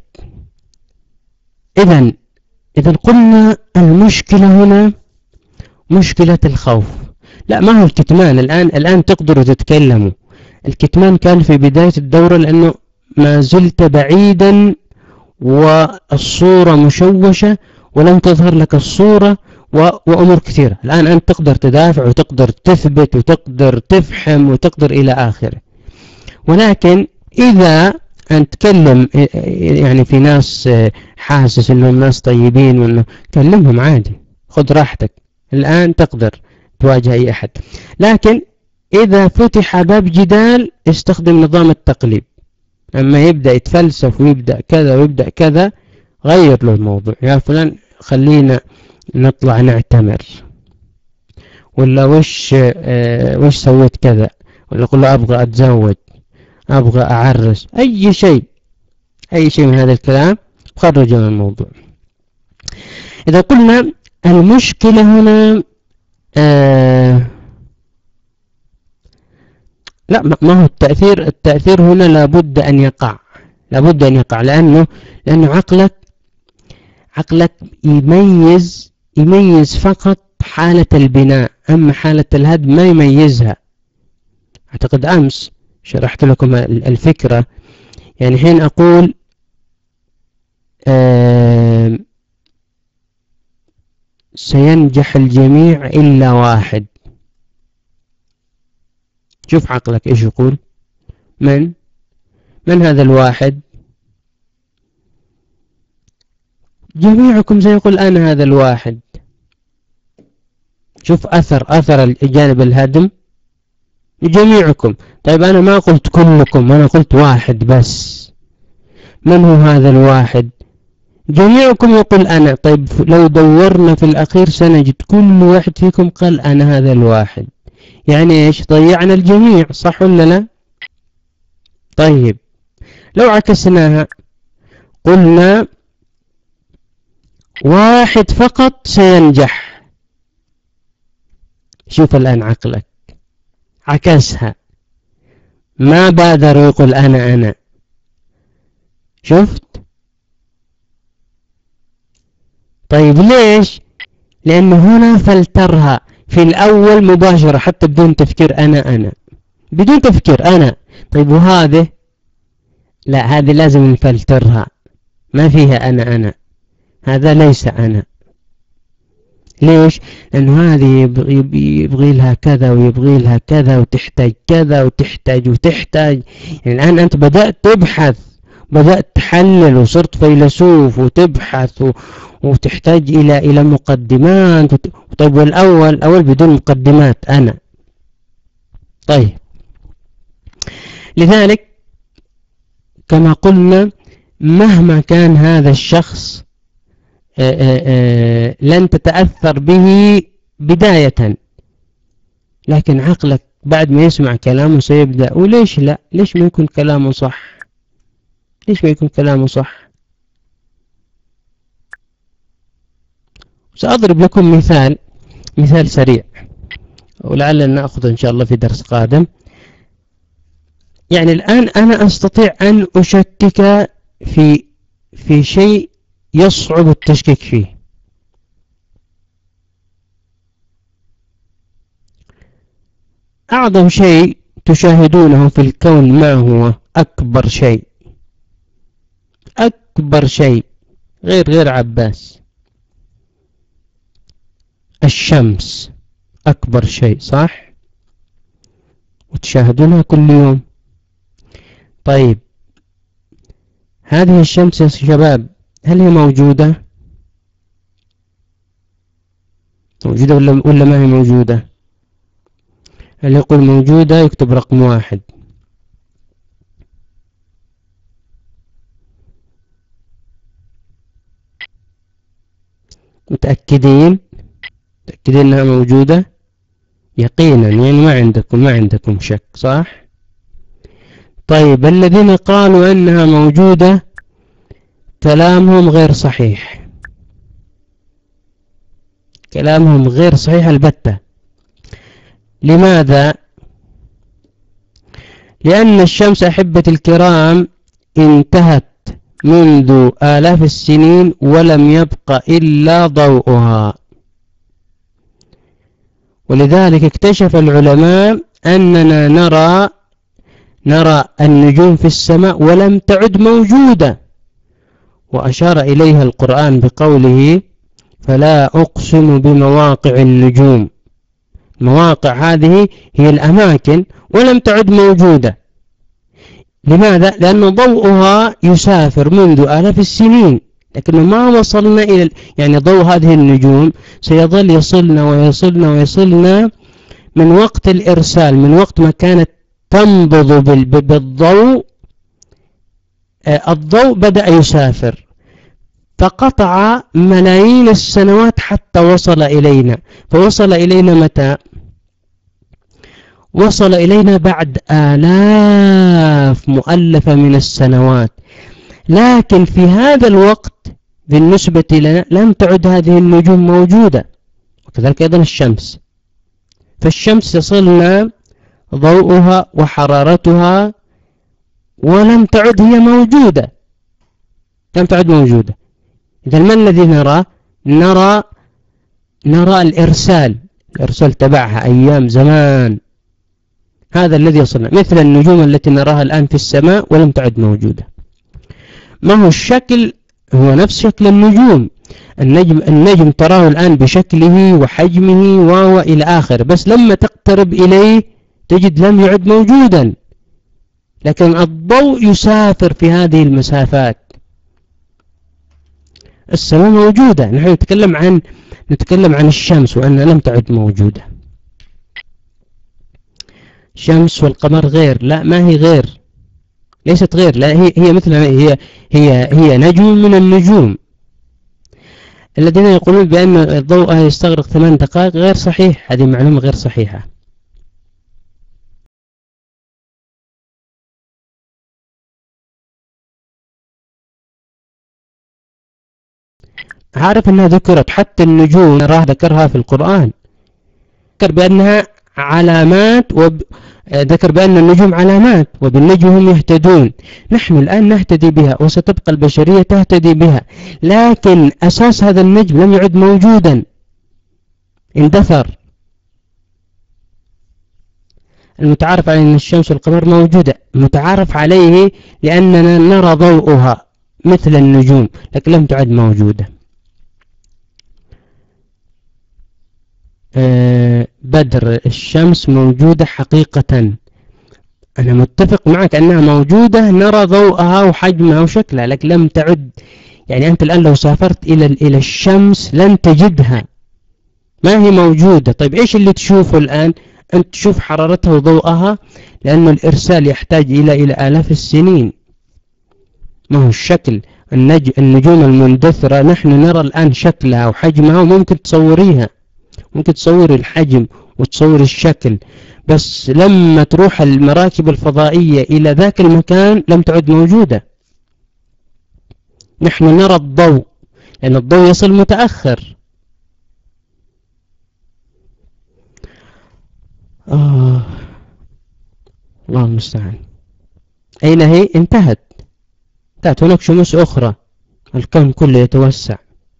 إذن إذا قلنا المشكلة هنا مشكلة الخوف. لا، ما هو الكتمان الآن. الآن تقدروا تتكلموا. الكتمان كان في بداية الدورة لأنه ما زلت بعيدا والصورة مشوشة ولم تظهر لك الصورة وأمور كثيرة. الآن أنت تقدر تدافع وتقدر تثبت وتقدر تفحم وتقدر إلى آخره. ولكن إذا أن تكلم يعني في ناس حاسس أنهم ناس طيبين وأنه كلمهم عادي، خذ راحتك. الآن تقدر تواجه أي أحد. لكن إذا فتح باب جدال استخدم نظام التقليب. أما يبدأ يتفلسف ويبدأ كذا ويبدأ كذا، غير له الموضوع. يا فلان خلينا نطلع نعتمر، ولا وش آه وش سويت كذا، ولا قل له أبغى أتزوج، أبغى أعرس، أي شيء أي شيء من هذا الكلام خرج من الموضوع. إذا قلنا المشكلة هنا آه لا، ما هو التأثير. التأثير هنا لابد أن يقع، لابد أن يقع لأنه لأنه عقلك عقلك يميز يميز فقط حالة البناء، أما حالة الهدم ما يميزها. أعتقد أمس شرحت لكم الفكرة. يعني حين أقول آه سينجح الجميع إلا واحد. شوف عقلك إيش يقول. من من هذا الواحد؟ جميعكم سيقول أنا هذا الواحد. شوف أثر أثر الجانب الهدم، جميعكم. طيب أنا ما قلت كلكم، أنا قلت واحد بس. من هو هذا الواحد؟ جميعكم يقول أنا. طيب لو دورنا في الأخير سنجد كل واحد فيكم قال أنا هذا الواحد. يعني إيش؟ ضيعنا الجميع، صح ولا لا؟ طيب لو عكسناها قلنا واحد فقط سينجح. شوف الآن عقلك عكسها، ما بادر يقول أنا أنا. شفت؟ طيب ليش؟ لأنه هنا فلترها في الأول مباشرة حتى بدون تفكير، أنا أنا بدون تفكير أنا. طيب وهذه لا، هذه لازم نفلترها، ما فيها أنا أنا، هذا ليس أنا. ليش؟ لأنه هذه يبغي, يبغي لها كذا ويبغي لها كذا وتحتاج كذا وتحتاج وتحتاج. يعني الآن أنت بدأت تبحث، بدأت تحلل وصرت فيلسوف وتبحث و... وتحتاج إلى إلى مقدمات. طيب والأول أول بدون مقدمات أنا. طيب لذلك كما قلنا مهما كان هذا الشخص آآ آآ لن تتأثر به بداية، لكن عقلك بعد ما يسمع كلامه سيبدأ وليش لا، ليش ما يكون كلامه صح، ليش ما يكون كلامه صح. سأضرب لكم مثال مثال سريع ولعلنا نأخذ إن شاء الله في درس قادم. يعني الآن أنا أستطيع أن أشكك في في شيء يصعب التشكيك فيه. أعظم شيء تشاهدونه في الكون ما هو؟ أكبر شيء، أكبر شيء غير غير عباس، الشمس أكبر شيء، صح؟ وتشاهدونها كل يوم. طيب هذه الشمس يا شباب هل هي موجودة؟ موجودة ولا, ولا ما هي موجودة؟ اللي يقول موجودة يكتب رقم واحد. متأكدين؟ متأكدين أنها موجودة يقينا، يعني ما عندكم ما عندكم شك، صح؟ طيب الذين قالوا أنها موجودة كلامهم غير صحيح، كلامهم غير صحيح البتة. لماذا؟ لأن الشمس أحبة الكرام انتهت منذ آلاف السنين ولم يبق إلا ضوءها، ولذلك اكتشف العلماء أننا نرى نرى النجوم في السماء ولم تعد موجودة، وأشار إليها القرآن بقوله فلا أقسم بمواقع النجوم. المواقع هذه هي الأماكن ولم تعد موجودة. لماذا؟ لأن ضوءها يسافر منذ آلاف السنين، لكن ما وصلنا إلى، يعني ضوء هذه النجوم سيظل يصلنا ويصلنا ويصلنا من وقت الإرسال، من وقت ما كانت تنبض بالضوء. الضوء بدأ يسافر فقطع ملايين السنوات حتى وصل إلينا. فوصل إلينا متى؟ وصل إلينا بعد آلاف مؤلفة من السنوات، لكن في هذا الوقت بالنسبة لنا لم تعد هذه النجوم موجودة، وكذلك أيضا الشمس. فالشمس يصلنا ضوءها وحرارتها ولم تعد هي موجودة، لم تعد موجودة. إذا ما الذي نرى؟ نرى نرى الإرسال، الإرسال تبعها أيام زمان، هذا الذي يصلنا، مثل النجوم التي نراها الآن في السماء ولم تعد موجودة. ما هو الشكل هو نفس شكل النجوم. النجم النجم تراه الآن بشكله وحجمه و إلى آخر، بس لما تقترب إليه تجد لم يعد موجودا، لكن الضوء يسافر في هذه المسافات. السماء موجودة، نحن نتكلم عن نتكلم عن الشمس وأنها لم تعد موجودة. الشمس والقمر غير، لا ما هي غير، ليست غير، لا هي هي مثل هي هي هي نجم من النجوم. الذين يقولون بأن الضوء يستغرق ثمان دقائق غير صحيح، هذه معلومة غير صحيحة. عارف أنها ذكرت، حتى النجوم راه ذكرها في القرآن، ذكر بأنها علامات وب... ذكر بأن النجوم علامات وبالنجم هم يهتدون. نحن الآن نهتدي بها وستبقى البشرية تهتدي بها، لكن أساس هذا النجم لم يعد موجودا، اندثر. المتعارف عليه أن الشمس والقمر موجودة، متعارف عليه لأننا نرى ضوءها مثل النجوم، لكن لم تعد موجودة. أه بدر، الشمس موجودة حقيقة، أنا متفق معك أنها موجودة، نرى ضوءها وحجمها وشكلها، لكن لم تعد. يعني أنت الآن لو سافرت إلى إلى الشمس لن تجدها، ما هي موجودة. طيب إيش اللي تشوفه الآن؟ أنت تشوف حرارتها وضوءها، لأن الإرسال يحتاج إلى إلى آلاف السنين. ما هو الشكل، النج... النجوم المندثرة نحن نرى الآن شكلها وحجمها، وممكن تصوريها، ممكن تصور الحجم وتصور الشكل، بس لما تروح المراكب الفضائية إلى ذاك المكان لم تعد موجودة. نحن نرى الضوء، لأن الضوء يصل متأخر. آه الله المستعان. أين هي؟ انتهت انتهت هناك شموس أخرى، الكون كله يتوسع.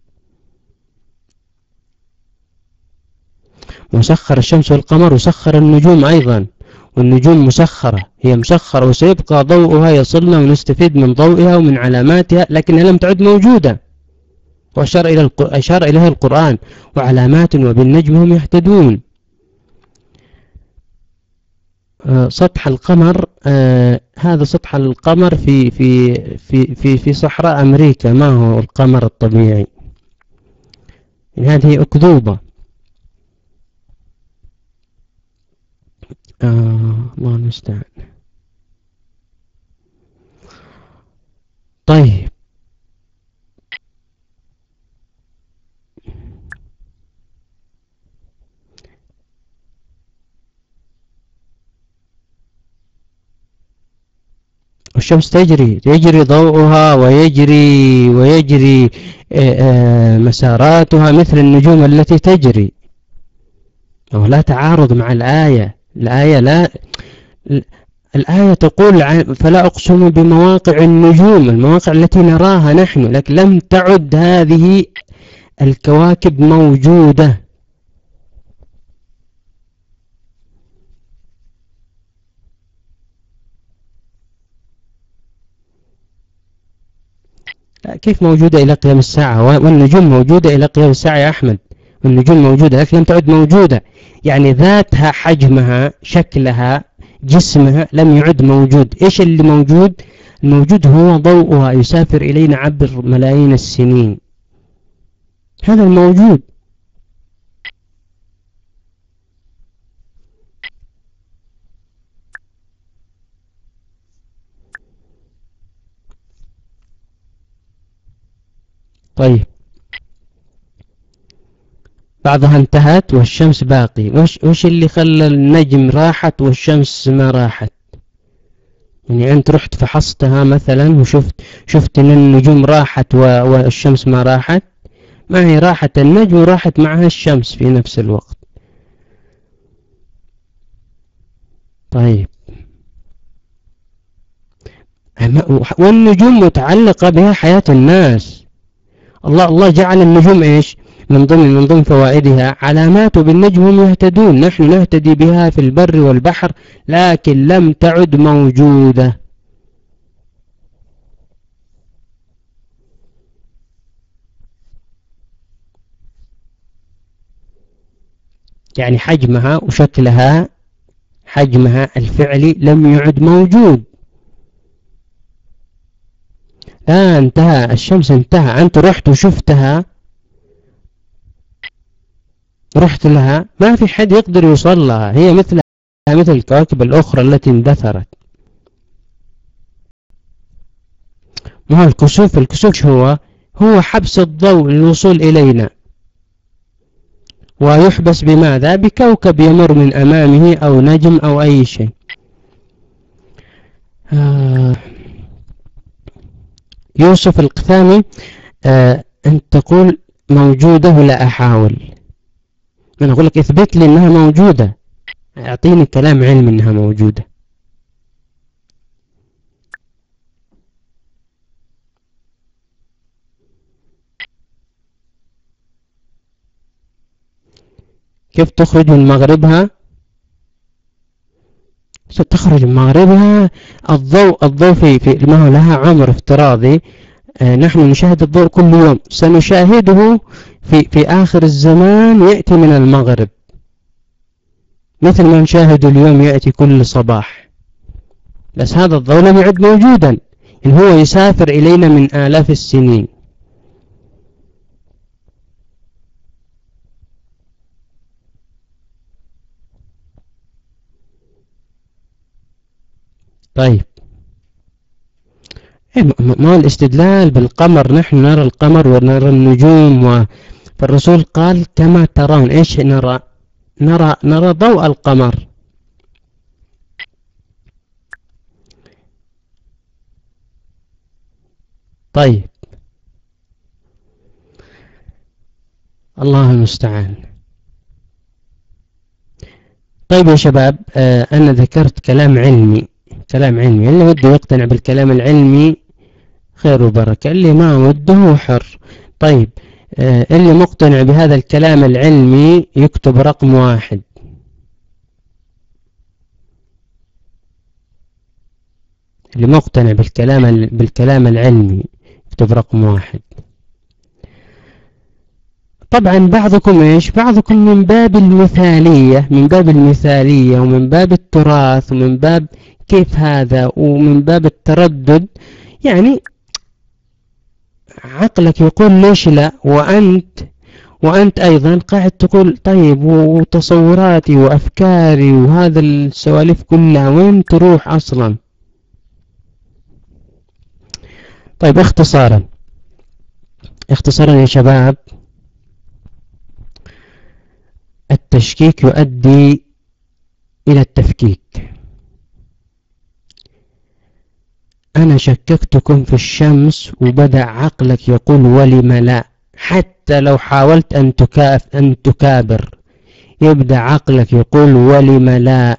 مسخر الشمس والقمر، وسخر النجوم أيضا، والنجوم مسخرة، هي مسخرة وسيبقى ضوءها يصلنا ونستفيد من ضوئها ومن علاماتها، لكنها لم تعد موجودة. وأشار إلى الق... أشار إليها القرآن: وعلامات وبالنجم هم يهتدون. آه سطح القمر، آه هذا سطح القمر في في في في في صحراء أمريكا، ما هو القمر الطبيعي، يعني هذه أكذوبة. آه الله المستعان. طيب الشمس تجري يجري ضوءها ويجري ويجري مساراتها مثل النجوم التي تجري، ولا تعارض مع الآية. الآية لا الآية تقول فلا أقسم بمواقع النجوم، المواقع التي نراها نحن، لكن لم تعد هذه الكواكب موجودة. كيف موجودة إلى قيام الساعة؟ والنجوم موجودة إلى قيام الساعة يا أحمد، والنجوم موجودة لكن لم تعد موجودة، يعني ذاتها، حجمها، شكلها، جسمها لم يعد موجود. إيش اللي موجود؟ الموجود هو ضوءها يسافر إلينا عبر ملايين السنين، هذا الموجود. طيب بعضها انتهت والشمس باقي، وش, وش اللي خلى النجم راحت والشمس ما راحت؟ يعني أنت رحت فحصتها مثلا وشفت شفت أن النجوم راحت والشمس ما راحت، ما هي راحت النجم وراحت معها الشمس في نفس الوقت. طيب والنجوم متعلقة بها حياة الناس. الله الله جعل النجوم إيش؟ من ضمن من ضمن فوائدها علامات بالنجم هم يهتدون، نحن نهتدي بها في البر والبحر، لكن لم تعد موجودة. يعني حجمها وشكلها، حجمها الفعلي لم يعد موجود. لا انتهى، الشمس انتهى، أنت رحت وشفتها، رحت لها، ما في حد يقدر يوصل لها، هي مثلها مثل الكواكب الأخرى التي اندثرت. ما هو الكسوف، الكسوف هو هو حبس الضوء للوصول إلينا، ويحبس بماذا؟ بكوكب يمر من أمامه أو نجم أو أي شيء. آه يوسف القثامي، آه أنت تقول موجودة ولا أحاول؟ أنا أقول لك اثبت لي أنها موجودة، أعطيني كلام علم أنها موجودة. كيف تخرج من مغربها؟ ستخرج من مغربها. الضوء الضوء في, في ما هو لها عمر افتراضي. آه نحن نشاهد الضوء كل يوم، سنشاهده في, في آخر الزمان يأتي من المغرب، مثل ما نشاهد اليوم يأتي كل صباح. بس هذا الضوء لم يعد موجودا، إن هو يسافر إلينا من آلاف السنين. طيب، ما هو الاستدلال بالقمر؟ نحن نرى القمر ونرى النجوم، و... فالرسول قال كما ترون. إيش نرى؟ نرى نرى ضوء القمر. طيب، الله المستعان. طيب يا شباب، آه أنا ذكرت كلام علمي، كلام علمي، اللي وده يقتنع بالكلام العلمي خير وبركة، اللي ما وده حر. طيب، آه اللي مقتنع بهذا الكلام العلمي يكتب رقم واحد. اللي مقتنع بالكلام بالكلام العلمي يكتب رقم واحد. طبعا بعضكم ايش؟ بعضكم من باب المثالية، من باب المثالية ومن باب التراث ومن باب كيف هذا ومن باب التردد، يعني عقلك يقول ليش لا، وأنت وأنت أيضا قاعد تقول طيب وتصوراتي وأفكاري وهذا السوالف كلها وين تروح أصلا؟ طيب، اختصارا اختصارا يا شباب، التشكيك يؤدي إلى التفكيك. أنا شككتكم في الشمس وبدأ عقلك يقول ولم لا، حتى لو حاولت أن تكاف أن تكابر يبدأ عقلك يقول ولم لا.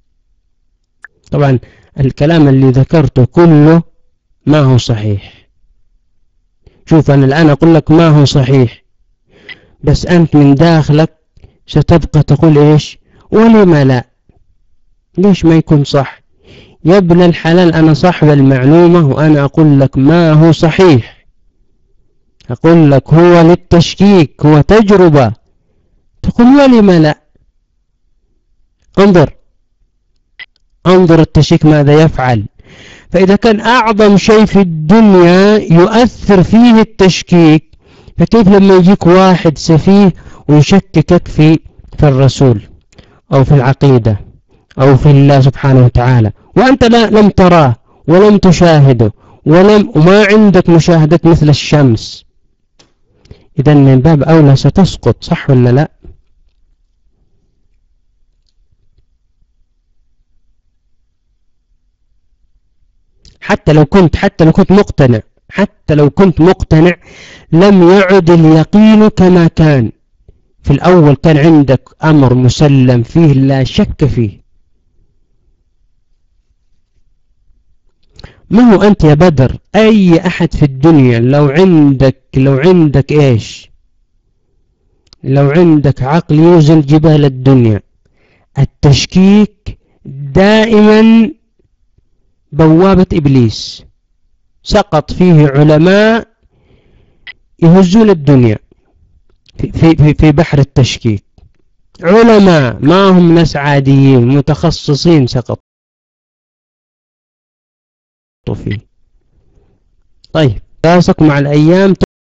طبعا الكلام اللي ذكرته كله ما هو صحيح. شوف، أنا الآن أقول لك ما هو صحيح، بس أنت من داخلك ستبقى تقول إيش؟ ولم لا؟ ليش ما يكون صح؟ يا ابن الحلال، أنا صاحب المعلومة وأنا أقول لك ما هو صحيح، أقول لك هو للتشكيك، هو تجربة، تقول ولم لا؟ انظر انظر التشكيك ماذا يفعل. فإذا كان أعظم شيء في الدنيا يؤثر فيه التشكيك، فكيف لما يجيك واحد سفيه ويشككك في في الرسول أو في العقيدة أو في الله سبحانه وتعالى، وأنت لا لم تراه ولم تشاهده ولم وما عندك مشاهدة مثل الشمس؟ إذن من باب أولى ستسقط، صح ولا لا؟ حتى لو كنت حتى لو كنت مقتنع حتى لو كنت مقتنع لم يعد اليقين كما كان في الأول. كان عندك أمر مسلم فيه لا شك فيه. ما هو أنت يا بدر، أي أحد في الدنيا لو عندك لو عندك إيش لو عندك عقل يوزن جبال الدنيا، التشكيك دائما بوابة إبليس. سقط فيه علماء يهزون الدنيا في, في, في بحر التشكيك. علماء، ما هم ناس عاديين متخصصين سقطوا فيه. طيب راسك مع الأيام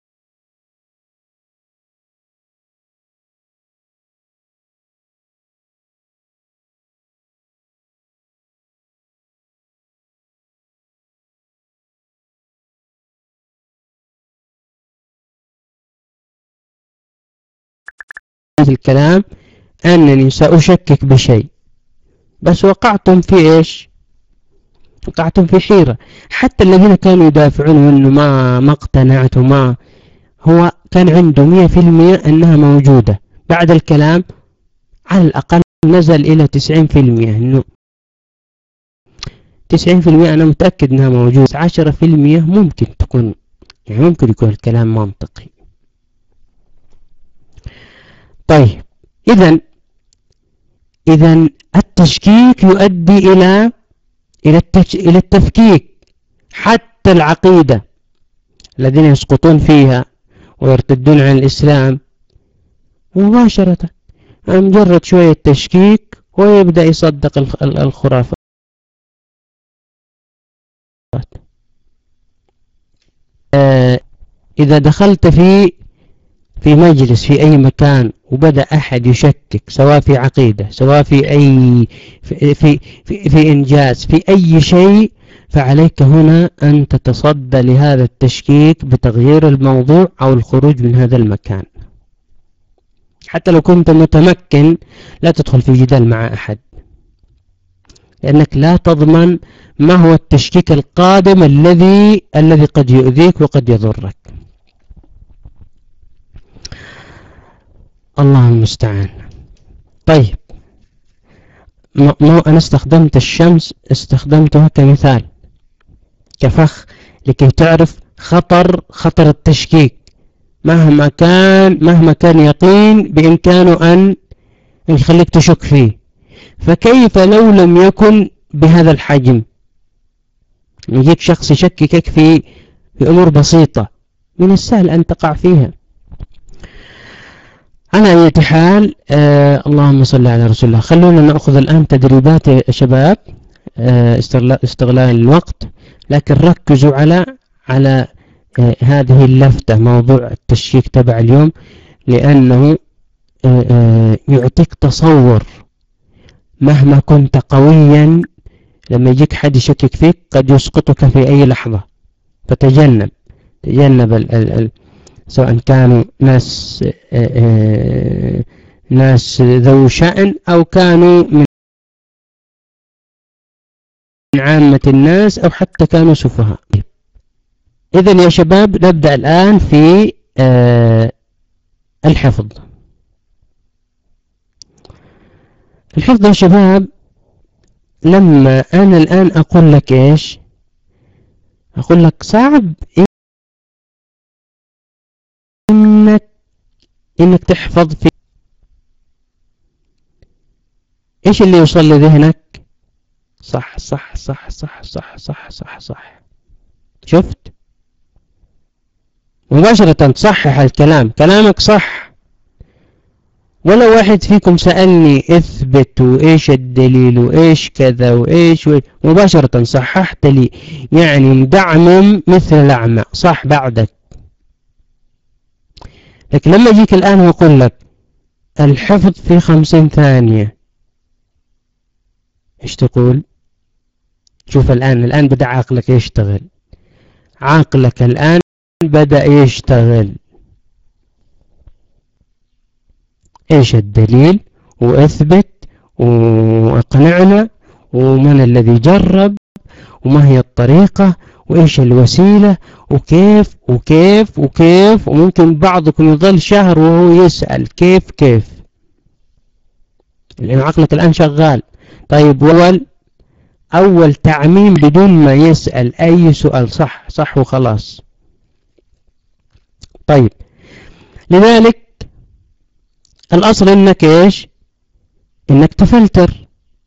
الكلام أنني سأشكك بشيء، بس وقعتم في إيش؟ وقعتم في حيرة. حتى الذين كانوا يدافعون أنه ما ما اقتنعت وما، هو كان عنده مية في المية أنها موجودة. بعد الكلام على الأقل نزل إلى تسعين في المية، أنه تسعين في المية أنا متأكد أنها موجودة، عشرة في المية ممكن تكون، يعني ممكن يكون الكلام منطقي. طيب إذن إذن التشكيك يؤدي إلى إلى إلى التفكيك. حتى العقيدة الذين يسقطون فيها ويرتدون عن الإسلام مباشرة مجرد شوية تشكيك ويبدأ يصدق الخرافات. إذا دخلت في في مجلس في أي مكان وبدأ أحد يشكك، سواء في عقيدة، سواء في أي في في في, في إنجاز، في أي شيء، فعليك هنا أن تتصدى لهذا التشكيك بتغيير الموضوع أو الخروج من هذا المكان. حتى لو كنت متمكن لا تدخل في جدال مع أحد، لأنك لا تضمن ما هو التشكيك القادم الذي الذي قد يؤذيك وقد يضرك. الله المستعان. طيب ما أنا استخدمت الشمس، استخدمتها كمثال، كفخ، لكي تعرف خطر خطر التشكيك. مهما كان مهما كان يقين بإمكانه أن يخليك تشك فيه، فكيف لو لم يكن بهذا الحجم؟ يجيك شخص يشككك في في أمور بسيطة من السهل أن تقع فيها. على أي حال، آه اللهم صل على رسول الله. خلونا نأخذ الآن تدريبات يا شباب، آه استغلال الوقت، لكن ركزوا على على آه هذه اللفتة، موضوع التشكيك تبع اليوم، لأنه آه آه يعطيك تصور. مهما كنت قويا لما يجيك حد يشكك فيك قد يسقطك في أي لحظة، فتجنب تجنب ال ال ال سواء كانوا ناس ناس ذو شأن أو كانوا من عامة الناس أو حتى كانوا سفهاء. إذن يا شباب نبدأ الآن في الحفظ. الحفظ يا شباب، لما أنا الآن أقول لك إيش؟ أقول لك صعب إنك إنك تحفظ في إيش اللي يوصل لذهنك؟ صح صح صح صح صح صح صح صح. شفت؟ مباشرة تصحح الكلام، كلامك صح. ولا واحد فيكم سألني اثبت وإيش الدليل وإيش كذا وإيش و... مباشرة صححت لي، يعني مدعمم مثل الأعمى. صح بعدك. لكن لما أجيك الآن وأقول لك الحفظ في خمسين ثانية، إيش تقول؟ شوف الآن الآن بدأ عقلك يشتغل، عقلك الآن بدأ يشتغل. إيش الدليل وأثبت وأقنعنا، ومن الذي جرب، وما هي الطريقة، وإيش الوسيلة، وكيف وكيف وكيف. وممكن بعضكم يظل شهر وهو يسأل كيف كيف، لأن عقلك الآن شغال. طيب أول أول تعميم بدون ما يسأل أي سؤال، صح صح وخلاص. طيب لذلك الأصل إنك إيش؟ إنك تفلتر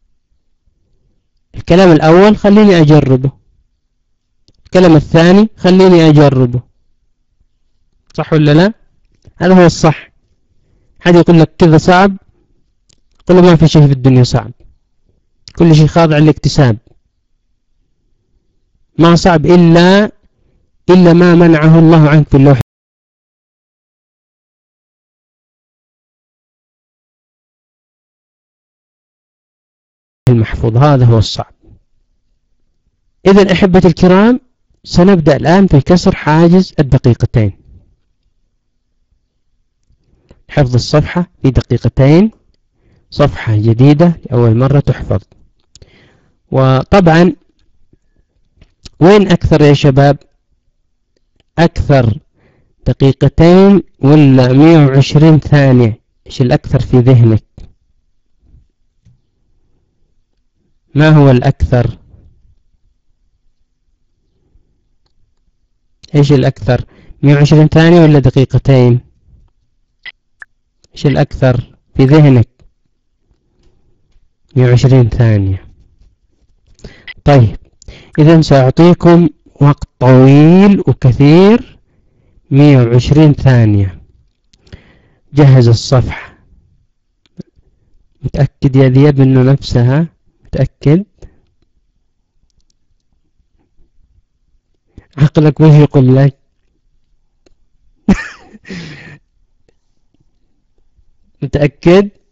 الكلام الأول، خليني أجربه، الكلام الثاني خليني أجربه. صح ولا لا؟ هذا هو الصح. حد يقول لك كذا صعب، قل له ما في شيء في الدنيا صعب، كل شيء خاضع للاكتساب، ما صعب إلا إلا ما منعه الله عنك في اللوح المحفوظ، هذا هو الصعب. إذن أحبة الكرام، سنبدأ الآن في كسر حاجز الدقيقتين. حفظ الصفحة في دقيقتين، صفحة جديدة لأول مرة تحفظ. وطبعا وين أكثر يا شباب؟ أكثر دقيقتين ولا مئة وعشرين ثانية؟ إيش الأكثر في ذهنك؟ ما هو الأكثر؟ إيش الأكثر؟ مئة وعشرين ثانية ولا دقيقتين؟ إيش الأكثر في ذهنك؟ مئة وعشرين ثانية. طيب إذن سأعطيكم وقت طويل وكثير، مئة وعشرين ثانية. جهز الصفحة. متأكد يا ذياب إنه نفسها؟ متأكد؟ عقلك وش يقول لك؟ متأكد؟